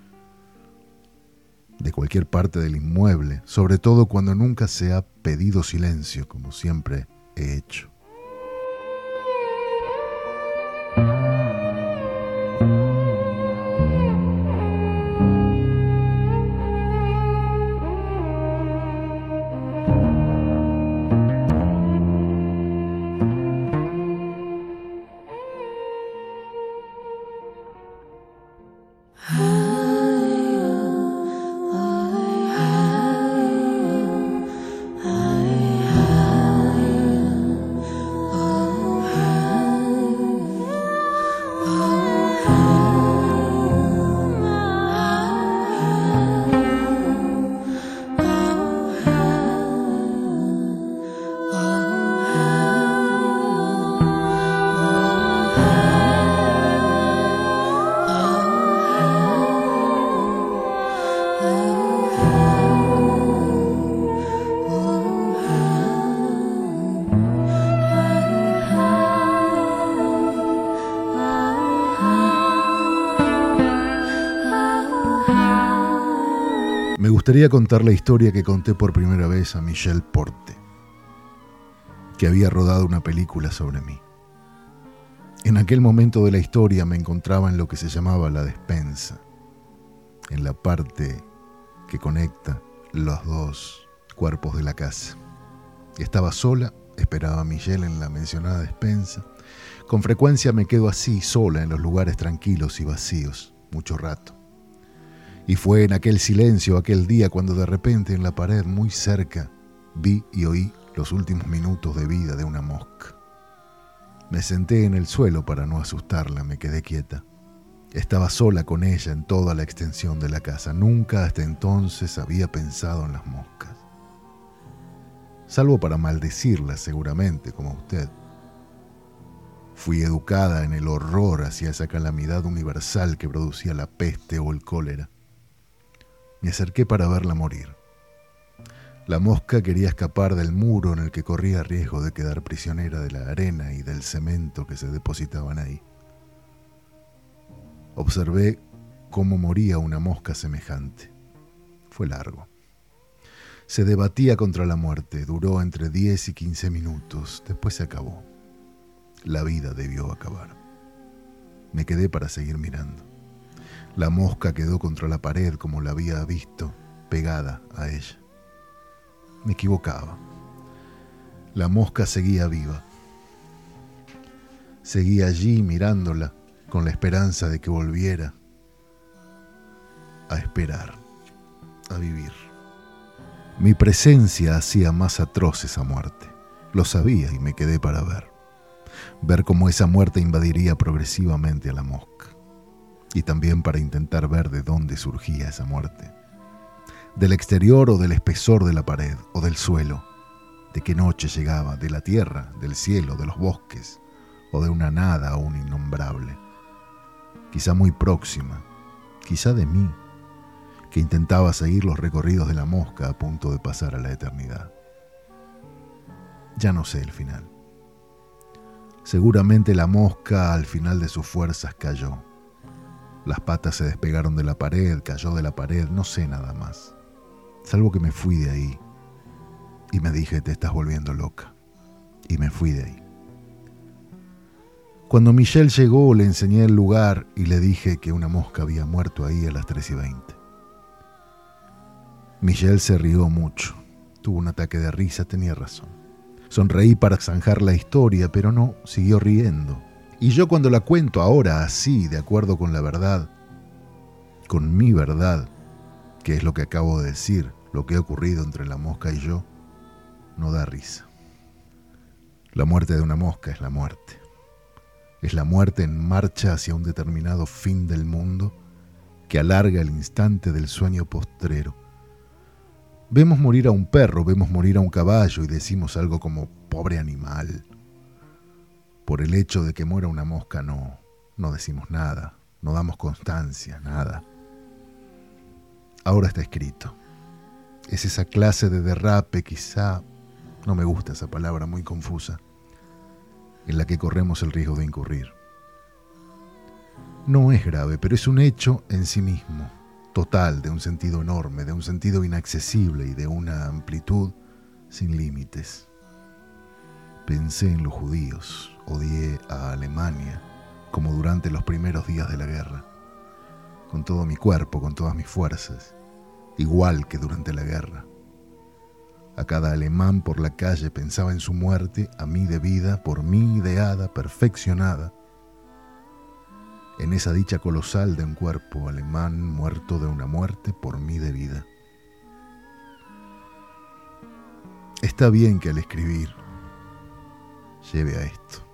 S4: de cualquier parte del inmueble, sobre todo cuando nunca se ha pedido silencio, como siempre he hecho. Me gustaría contar la historia que conté por primera vez a Michel Porte, que había rodado una película sobre mí. En aquel momento de la historia me encontraba en lo que se llamaba la despensa, en la parte que conecta los dos cuerpos de la casa. Estaba sola, esperaba a Michel en la mencionada despensa. Con frecuencia me quedo así, sola, en los lugares tranquilos y vacíos, mucho rato. Y fue en aquel silencio, aquel día, cuando de repente en la pared muy cerca vi y oí los últimos minutos de vida de una mosca. Me senté en el suelo para no asustarla, me quedé quieta. Estaba sola con ella en toda la extensión de la casa. Nunca hasta entonces había pensado en las moscas. Salvo para maldecirlas, seguramente, como usted. Fui educada en el horror hacia esa calamidad universal que producía la peste o el cólera. Me acerqué para verla morir. La mosca quería escapar del muro en el que corría riesgo de quedar prisionera de la arena y del cemento que se depositaban ahí. Observé cómo moría una mosca semejante. Fue largo. Se debatía contra la muerte. Duró entre 10 y 15 minutos. Después se acabó. La vida debió acabar. Me quedé para seguir mirando. La mosca quedó contra la pared como la había visto, pegada a ella. Me equivocaba. La mosca seguía viva. Seguía allí mirándola con la esperanza de que volviera a esperar, a vivir. Mi presencia hacía más atroz esa muerte. Lo sabía y me quedé para ver cómo esa muerte invadiría progresivamente a la mosca, y también para intentar ver de dónde surgía esa muerte, del exterior o del espesor de la pared o del suelo, de qué noche llegaba, de la tierra, del cielo, de los bosques, o de una nada aún innombrable, quizá muy próxima, quizá de mí, que intentaba seguir los recorridos de la mosca a punto de pasar a la eternidad. Ya no sé el final. Seguramente la mosca al final de sus fuerzas cayó. Las patas se despegaron de la pared, cayó de la pared, no sé nada más. Salvo que me fui de ahí y me dije, te estás volviendo loca. Y me fui de ahí. Cuando Michelle llegó, le enseñé el lugar y le dije que una mosca había muerto ahí a las 3:20. Michelle se rió mucho. Tuvo un ataque de risa, tenía razón. Sonreí para zanjar la historia, pero no, siguió riendo. Y yo cuando la cuento ahora así, de acuerdo con la verdad, con mi verdad, que es lo que acabo de decir, lo que ha ocurrido entre la mosca y yo, no da risa. La muerte de una mosca es la muerte. Es la muerte en marcha hacia un determinado fin del mundo que alarga el instante del sueño postrero. Vemos morir a un perro, vemos morir a un caballo y decimos algo como pobre animal. Por el hecho de que muera una mosca no decimos nada, no damos constancia, nada. Ahora está escrito. Es esa clase de derrape, quizá, no me gusta esa palabra, muy confusa, en la que corremos el riesgo de incurrir. No es grave, pero es un hecho en sí mismo, total, de un sentido enorme, de un sentido inaccesible y de una amplitud sin límites. Pensé en los judíos, odié a Alemania, como durante los primeros días de la guerra, con todo mi cuerpo, con todas mis fuerzas, igual que durante la guerra. A cada alemán por la calle pensaba en su muerte, a mí debida, por mí ideada, perfeccionada, en esa dicha colosal de un cuerpo alemán muerto de una muerte por mí debida. Está bien que al escribir lleve a esto,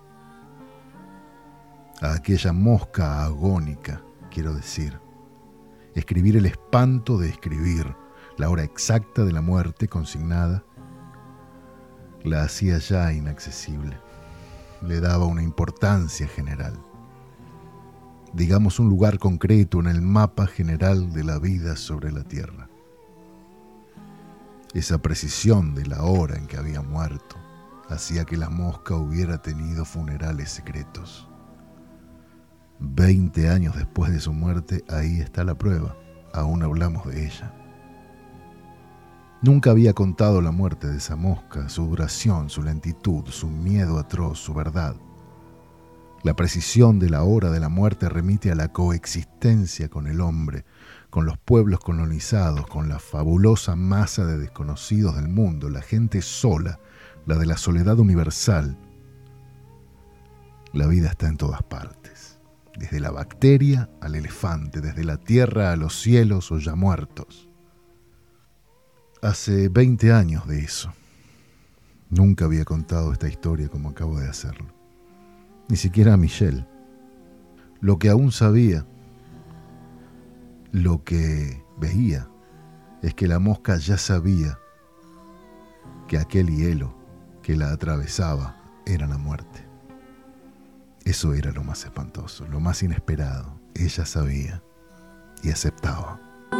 S4: a aquella mosca agónica, quiero decir, escribir el espanto de escribir, la hora exacta de la muerte consignada, la hacía ya inaccesible, le daba una importancia general, digamos un lugar concreto en el mapa general de la vida sobre la tierra. Esa precisión de la hora en que había muerto hacía que la mosca hubiera tenido funerales secretos. 20 años después de su muerte, ahí está la prueba, aún hablamos de ella. Nunca había contado la muerte de esa mosca, su duración, su lentitud, su miedo atroz, su verdad. La precisión de la hora de la muerte remite a la coexistencia con el hombre, con los pueblos colonizados, con la fabulosa masa de desconocidos del mundo, la gente sola, la de la soledad universal. La vida está en todas partes, desde la bacteria al elefante, desde la tierra a los cielos o ya muertos. Hace 20 años de eso. Nunca había contado esta historia como acabo de hacerlo. Ni siquiera a Michelle. Lo que aún sabía Lo que veía es que la mosca ya sabía que aquel hielo que la atravesaba era la muerte. Eso era lo más espantoso, lo más inesperado. Ella sabía y aceptaba.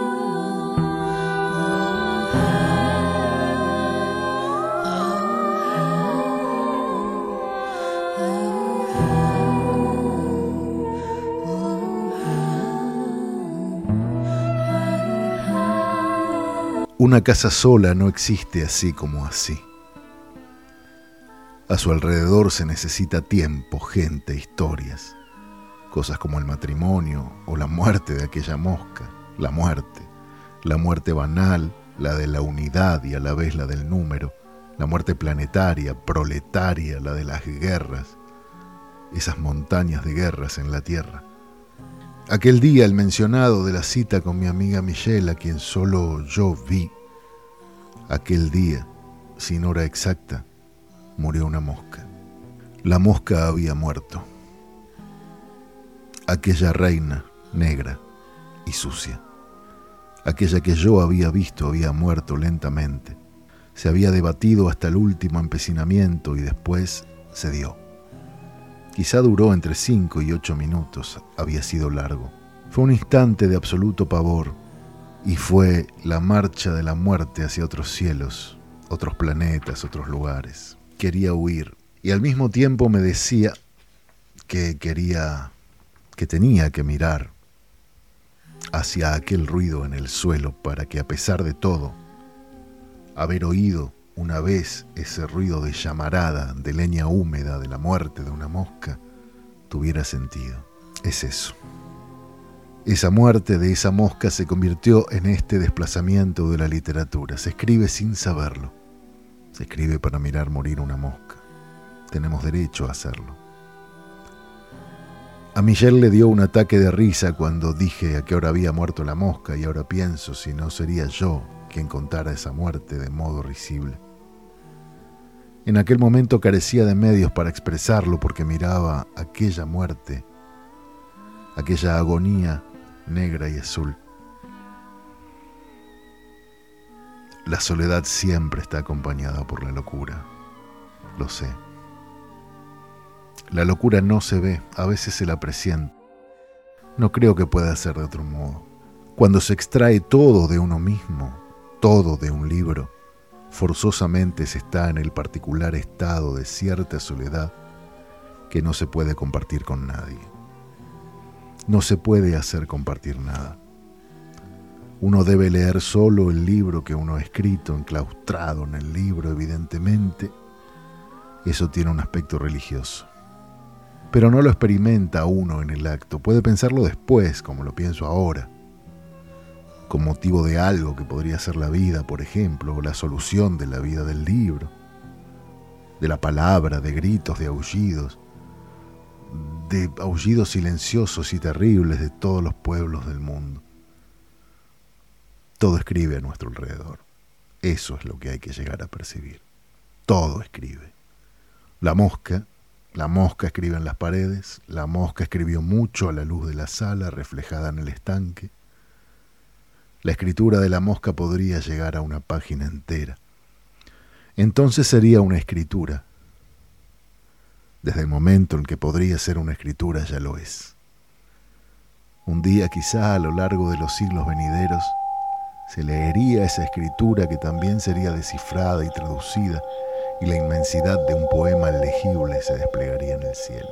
S4: Una casa sola no existe así como así. A su alrededor se necesita tiempo, gente, historias. Cosas como el matrimonio o la muerte de aquella mosca. La muerte banal, la de la unidad y a la vez la del número. La muerte planetaria, proletaria, la de las guerras. Esas montañas de guerras en la tierra. Aquel día, el mencionado de la cita con mi amiga Michelle, a quien solo yo vi. Aquel día, sin hora exacta, murió una mosca. La mosca había muerto. Aquella reina negra y sucia. Aquella que yo había visto había muerto lentamente. Se había debatido hasta el último empecinamiento y después se dio. Quizá duró entre 5 y 8 minutos, había sido largo. Fue un instante de absoluto pavor y fue la marcha de la muerte hacia otros cielos, otros planetas, otros lugares. Quería huir y al mismo tiempo me decía que tenía que mirar hacia aquel ruido en el suelo para que, a pesar de todo, haber oído una vez ese ruido de llamarada, de leña húmeda, de la muerte de una mosca, tuviera sentido. Es eso. Esa muerte de esa mosca se convirtió en este desplazamiento de la literatura. Se escribe sin saberlo. Se escribe para mirar morir una mosca. Tenemos derecho a hacerlo. A Michelle le dio un ataque de risa cuando dije a qué hora había muerto la mosca y ahora pienso si no sería yo quien contara esa muerte de modo risible. En aquel momento carecía de medios para expresarlo porque miraba aquella muerte, aquella agonía negra y azul. La soledad siempre está acompañada por la locura, lo sé. La locura no se ve, a veces se la presiente. No creo que pueda ser de otro modo. Cuando se extrae todo de uno mismo, todo de un libro, forzosamente se está en el particular estado de cierta soledad que no se puede compartir con nadie. No se puede hacer compartir nada. Uno debe leer solo el libro que uno ha escrito, enclaustrado en el libro, evidentemente. Eso tiene un aspecto religioso. Pero no lo experimenta uno en el acto. Puede pensarlo después, como lo pienso ahora, con motivo de algo que podría ser la vida, por ejemplo, o la solución de la vida del libro, de la palabra, de gritos, de aullidos silenciosos y terribles de todos los pueblos del mundo. Todo escribe a nuestro alrededor. Eso es lo que hay que llegar a percibir. Todo escribe. La mosca escribe en las paredes, la mosca escribió mucho a la luz de la sala reflejada en el estanque. La escritura de la mosca podría llegar a una página entera. Entonces sería una escritura. Desde el momento en que podría ser una escritura ya lo es. Un día, quizá a lo largo de los siglos venideros, se leería esa escritura que también sería descifrada y traducida, y la inmensidad de un poema legible se desplegaría en el cielo.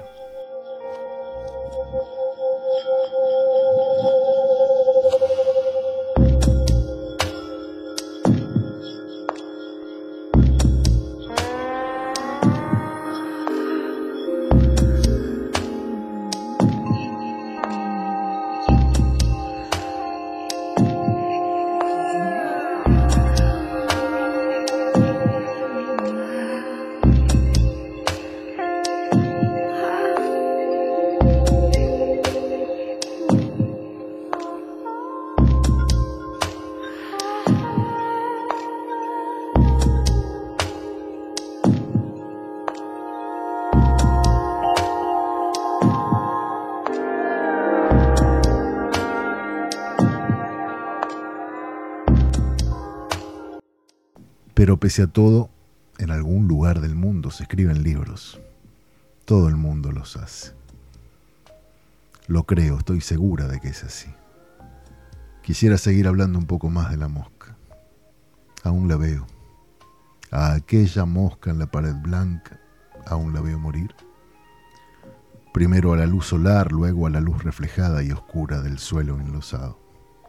S4: Pero pese a todo, en algún lugar del mundo se escriben libros. Todo el mundo los hace. Lo creo, estoy segura de que es así. Quisiera seguir hablando un poco más de la mosca. Aún la veo. A aquella mosca en la pared blanca, aún la veo morir. Primero a la luz solar, luego a la luz reflejada y oscura del suelo enlosado.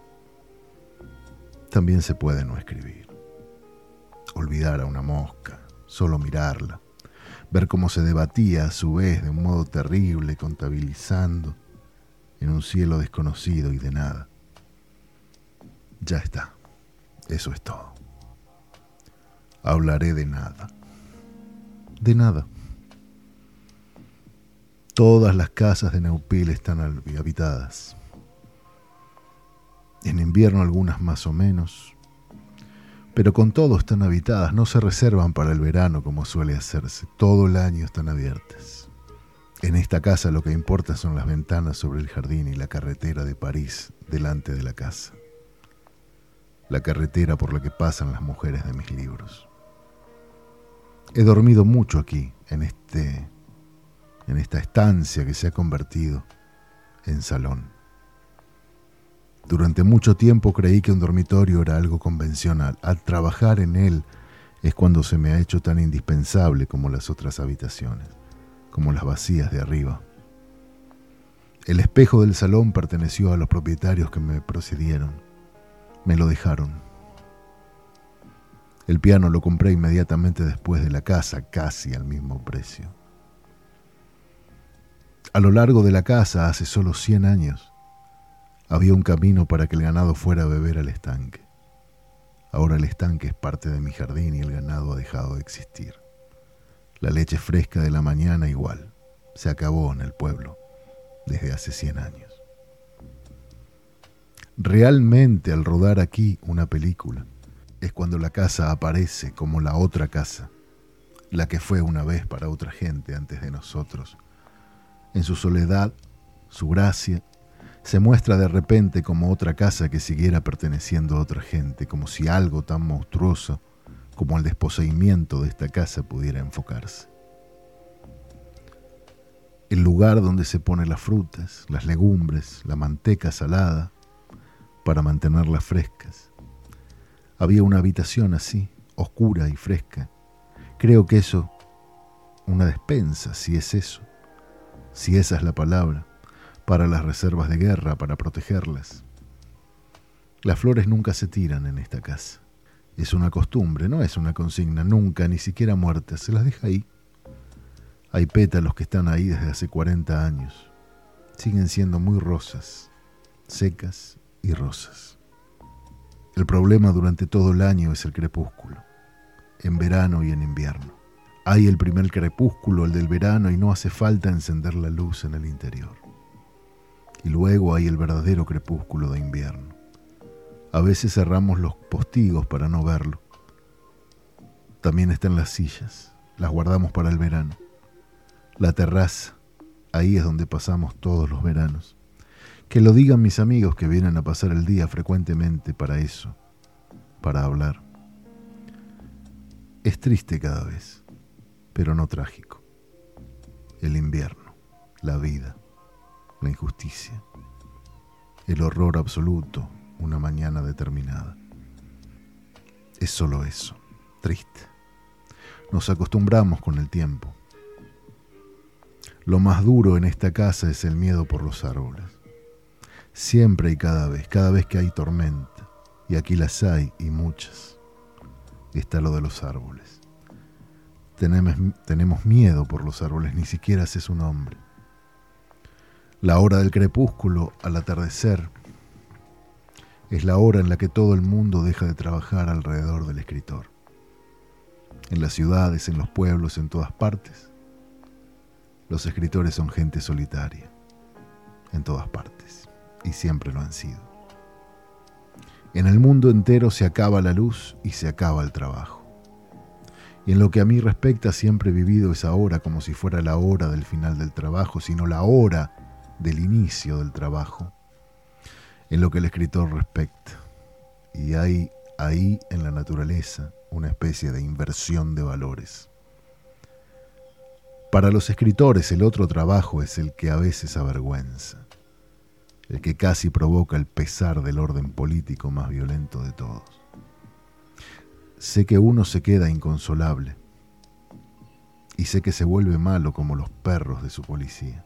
S4: También se puede no escribir. Olvidar a una mosca, solo mirarla, ver cómo se debatía a su vez de un modo terrible, contabilizando en un cielo desconocido y de nada. Ya está, eso es todo. Hablaré de nada. De nada. Todas las casas de Neupil están habitadas. En invierno algunas más o menos, pero con todo están habitadas, no se reservan para el verano como suele hacerse, todo el año están abiertas. En esta casa lo que importa son las ventanas sobre el jardín y la carretera de París delante de la casa. La carretera por la que pasan las mujeres de mis libros. He dormido mucho aquí, en esta estancia que se ha convertido en salón. Durante mucho tiempo creí que un dormitorio era algo convencional. Al trabajar en él es cuando se me ha hecho tan indispensable como las otras habitaciones, como las vacías de arriba. El espejo del salón perteneció a los propietarios que me precedieron. Me lo dejaron. El piano lo compré inmediatamente después de la casa, casi al mismo precio. A lo largo de la casa, hace solo 100 años, había un camino para que el ganado fuera a beber al estanque. Ahora el estanque es parte de mi jardín y el ganado ha dejado de existir. La leche fresca de la mañana igual, se acabó en el pueblo desde hace 100 años. Realmente al rodar aquí una película, es cuando la casa aparece como la otra casa, la que fue una vez para otra gente antes de nosotros. En su soledad, su gracia, se muestra de repente como otra casa que siguiera perteneciendo a otra gente, como si algo tan monstruoso como el desposeimiento de esta casa pudiera enfocarse. El lugar donde se ponen las frutas, las legumbres, la manteca salada, para mantenerlas frescas. Había una habitación así, oscura y fresca. Creo que eso, una despensa, si es eso, si esa es la palabra, para las reservas de guerra, para protegerlas. Las flores nunca se tiran en esta casa. Es una costumbre, no es una consigna, nunca, ni siquiera muertas, se las deja ahí. Hay pétalos que están ahí desde hace 40 años. Siguen siendo muy rosas, secas y rosas. El problema durante todo el año es el crepúsculo, en verano y en invierno. Hay el primer crepúsculo, el del verano, y no hace falta encender la luz en el interior. Y luego hay el verdadero crepúsculo de invierno. A veces cerramos los postigos para no verlo. También están las sillas, las guardamos para el verano. La terraza, ahí es donde pasamos todos los veranos. Que lo digan mis amigos que vienen a pasar el día frecuentemente para eso, para hablar. Es triste cada vez, pero no trágico. El invierno, la vida, la injusticia, el horror absoluto, una mañana determinada. Es solo eso, triste. Nos acostumbramos con el tiempo. Lo más duro en esta casa es el miedo por los árboles. Siempre y cada vez que hay tormenta, y aquí las hay y muchas, está lo de los árboles. Tenemos miedo por los árboles, ni siquiera sé su nombre. La hora del crepúsculo, al atardecer, es la hora en la que todo el mundo deja de trabajar alrededor del escritor. En las ciudades, en los pueblos, en todas partes, los escritores son gente solitaria, en todas partes, y siempre lo han sido. En el mundo entero se acaba la luz y se acaba el trabajo. Y en lo que a mí respecta, siempre he vivido esa hora como si fuera la hora del final del trabajo, sino la hora del inicio del trabajo, en lo que el escritor respecta. Y hay ahí en la naturaleza, una especie de inversión de valores. Para los escritores el otro trabajo es el que a veces avergüenza, el que casi provoca el pesar del orden político más violento de todos. Sé que uno se queda inconsolable y sé que se vuelve malo como los perros de su policía.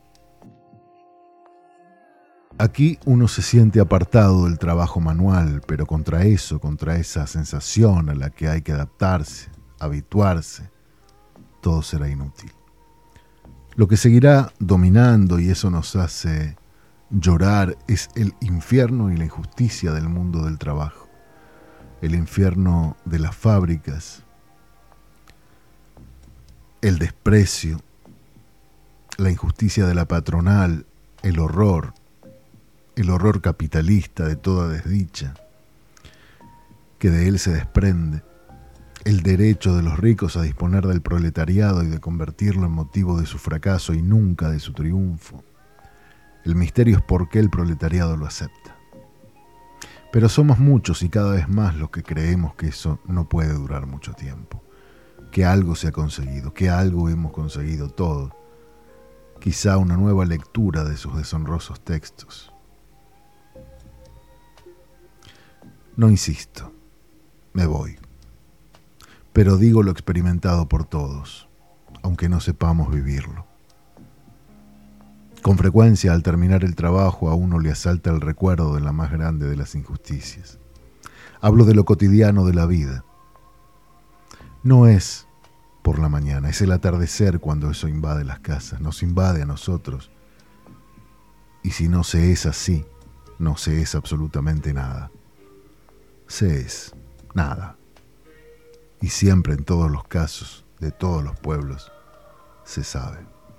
S4: Aquí uno se siente apartado del trabajo manual, pero contra esa sensación a la que hay que adaptarse, habituarse, todo será inútil. Lo que seguirá dominando, y eso nos hace llorar, es el infierno y la injusticia del mundo del trabajo. El infierno de las fábricas, el desprecio, la injusticia de la patronal, el horror capitalista de toda desdicha, que de él se desprende, el derecho de los ricos a disponer del proletariado y de convertirlo en motivo de su fracaso y nunca de su triunfo. El misterio es por qué el proletariado lo acepta. Pero somos muchos y cada vez más los que creemos que eso no puede durar mucho tiempo, que algo se ha conseguido, que algo hemos conseguido todos, quizá una nueva lectura de sus deshonrosos textos. No insisto, me voy. Pero digo lo experimentado por todos, aunque no sepamos vivirlo. Con frecuencia, al terminar el trabajo, a uno le asalta el recuerdo de la más grande de las injusticias. Hablo de lo cotidiano de la vida. No es por la mañana, es el atardecer cuando eso invade las casas, nos invade a nosotros. Y si no se es así, no se es absolutamente nada. Se es nada. Y siempre, en todos los casos, de todos los pueblos, se sabe.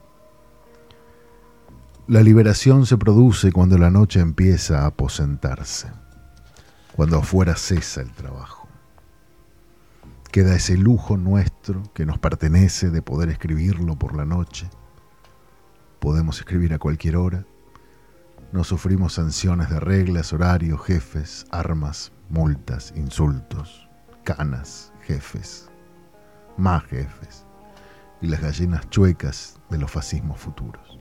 S4: La liberación se produce cuando la noche empieza a aposentarse, cuando afuera cesa el trabajo. Queda ese lujo nuestro que nos pertenece de poder escribirlo por la noche. Podemos escribir a cualquier hora. No sufrimos sanciones de reglas, horarios, jefes, armas, multas, insultos, canas, jefes, más jefes y las gallinas chuecas de los fascismos futuros.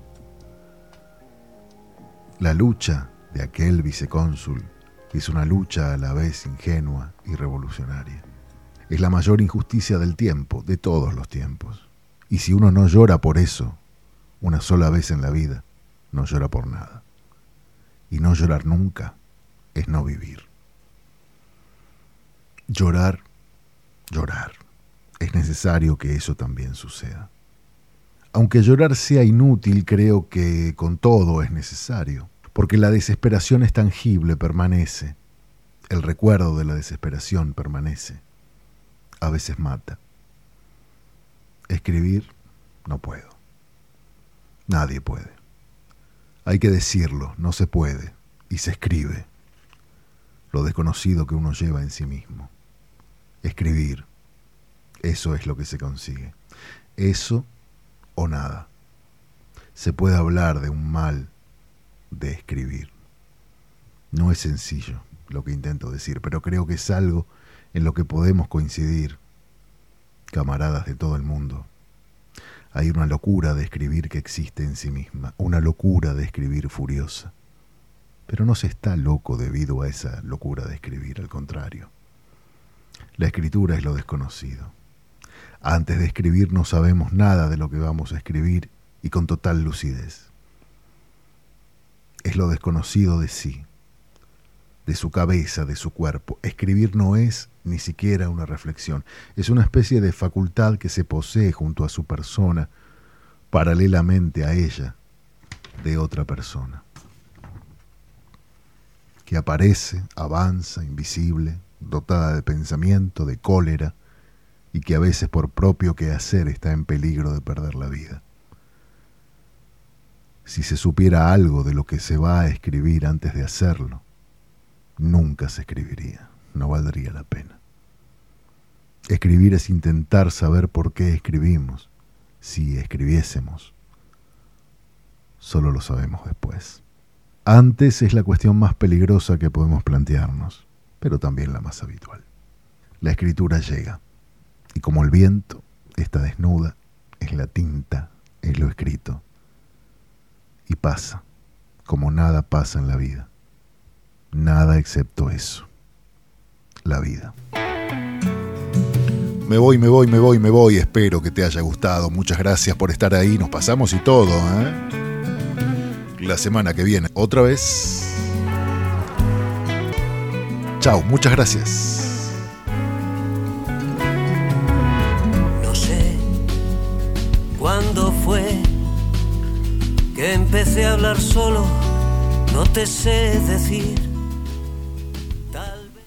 S4: La lucha de aquel vicecónsul es una lucha a la vez ingenua y revolucionaria. Es la mayor injusticia del tiempo, de todos los tiempos. Y si uno no llora por eso, una sola vez en la vida, no llora por nada. Y no llorar nunca es no vivir. Llorar. Es necesario que eso también suceda. Aunque llorar sea inútil, creo que con todo es necesario, porque la desesperación es tangible, permanece. El recuerdo de la desesperación permanece. A veces mata. Escribir no puedo. Nadie puede. Hay que decirlo, no se puede, y se escribe. Lo desconocido que uno lleva en sí mismo. Escribir, eso es lo que se consigue. Eso o nada. Se puede hablar de un mal de escribir. No es sencillo lo que intento decir, pero creo que es algo en lo que podemos coincidir, camaradas de todo el mundo. Hay una locura de escribir que existe en sí misma, una locura de escribir furiosa. Pero no se está loco debido a esa locura de escribir, al contrario. La escritura es lo desconocido. Antes de escribir no sabemos nada de lo que vamos a escribir y con total lucidez. Es lo desconocido de sí, de su cabeza, de su cuerpo. Escribir no es ni siquiera una reflexión. Es una especie de facultad que se posee junto a su persona, paralelamente a ella, de otra persona. Que aparece, avanza, invisible, dotada de pensamiento, de cólera, y que a veces por propio quehacer está en peligro de perder la vida. Si se supiera algo de lo que se va a escribir antes de hacerlo, nunca se escribiría, no valdría la pena. Escribir es intentar saber por qué escribimos. Si escribiésemos, solo lo sabemos después. Antes es la cuestión más peligrosa que podemos plantearnos, pero también la más habitual. La escritura llega, Y como el viento está desnuda, es la tinta, es lo escrito. Y pasa, como nada pasa en la vida. Nada excepto eso. La vida. Me voy. Espero que te haya gustado. Muchas gracias por estar ahí. Nos pasamos y todo, ¿eh? La semana que viene, otra vez. Chao, muchas gracias.
S5: No sé cuándo fue que empecé a hablar solo, no te sé decir.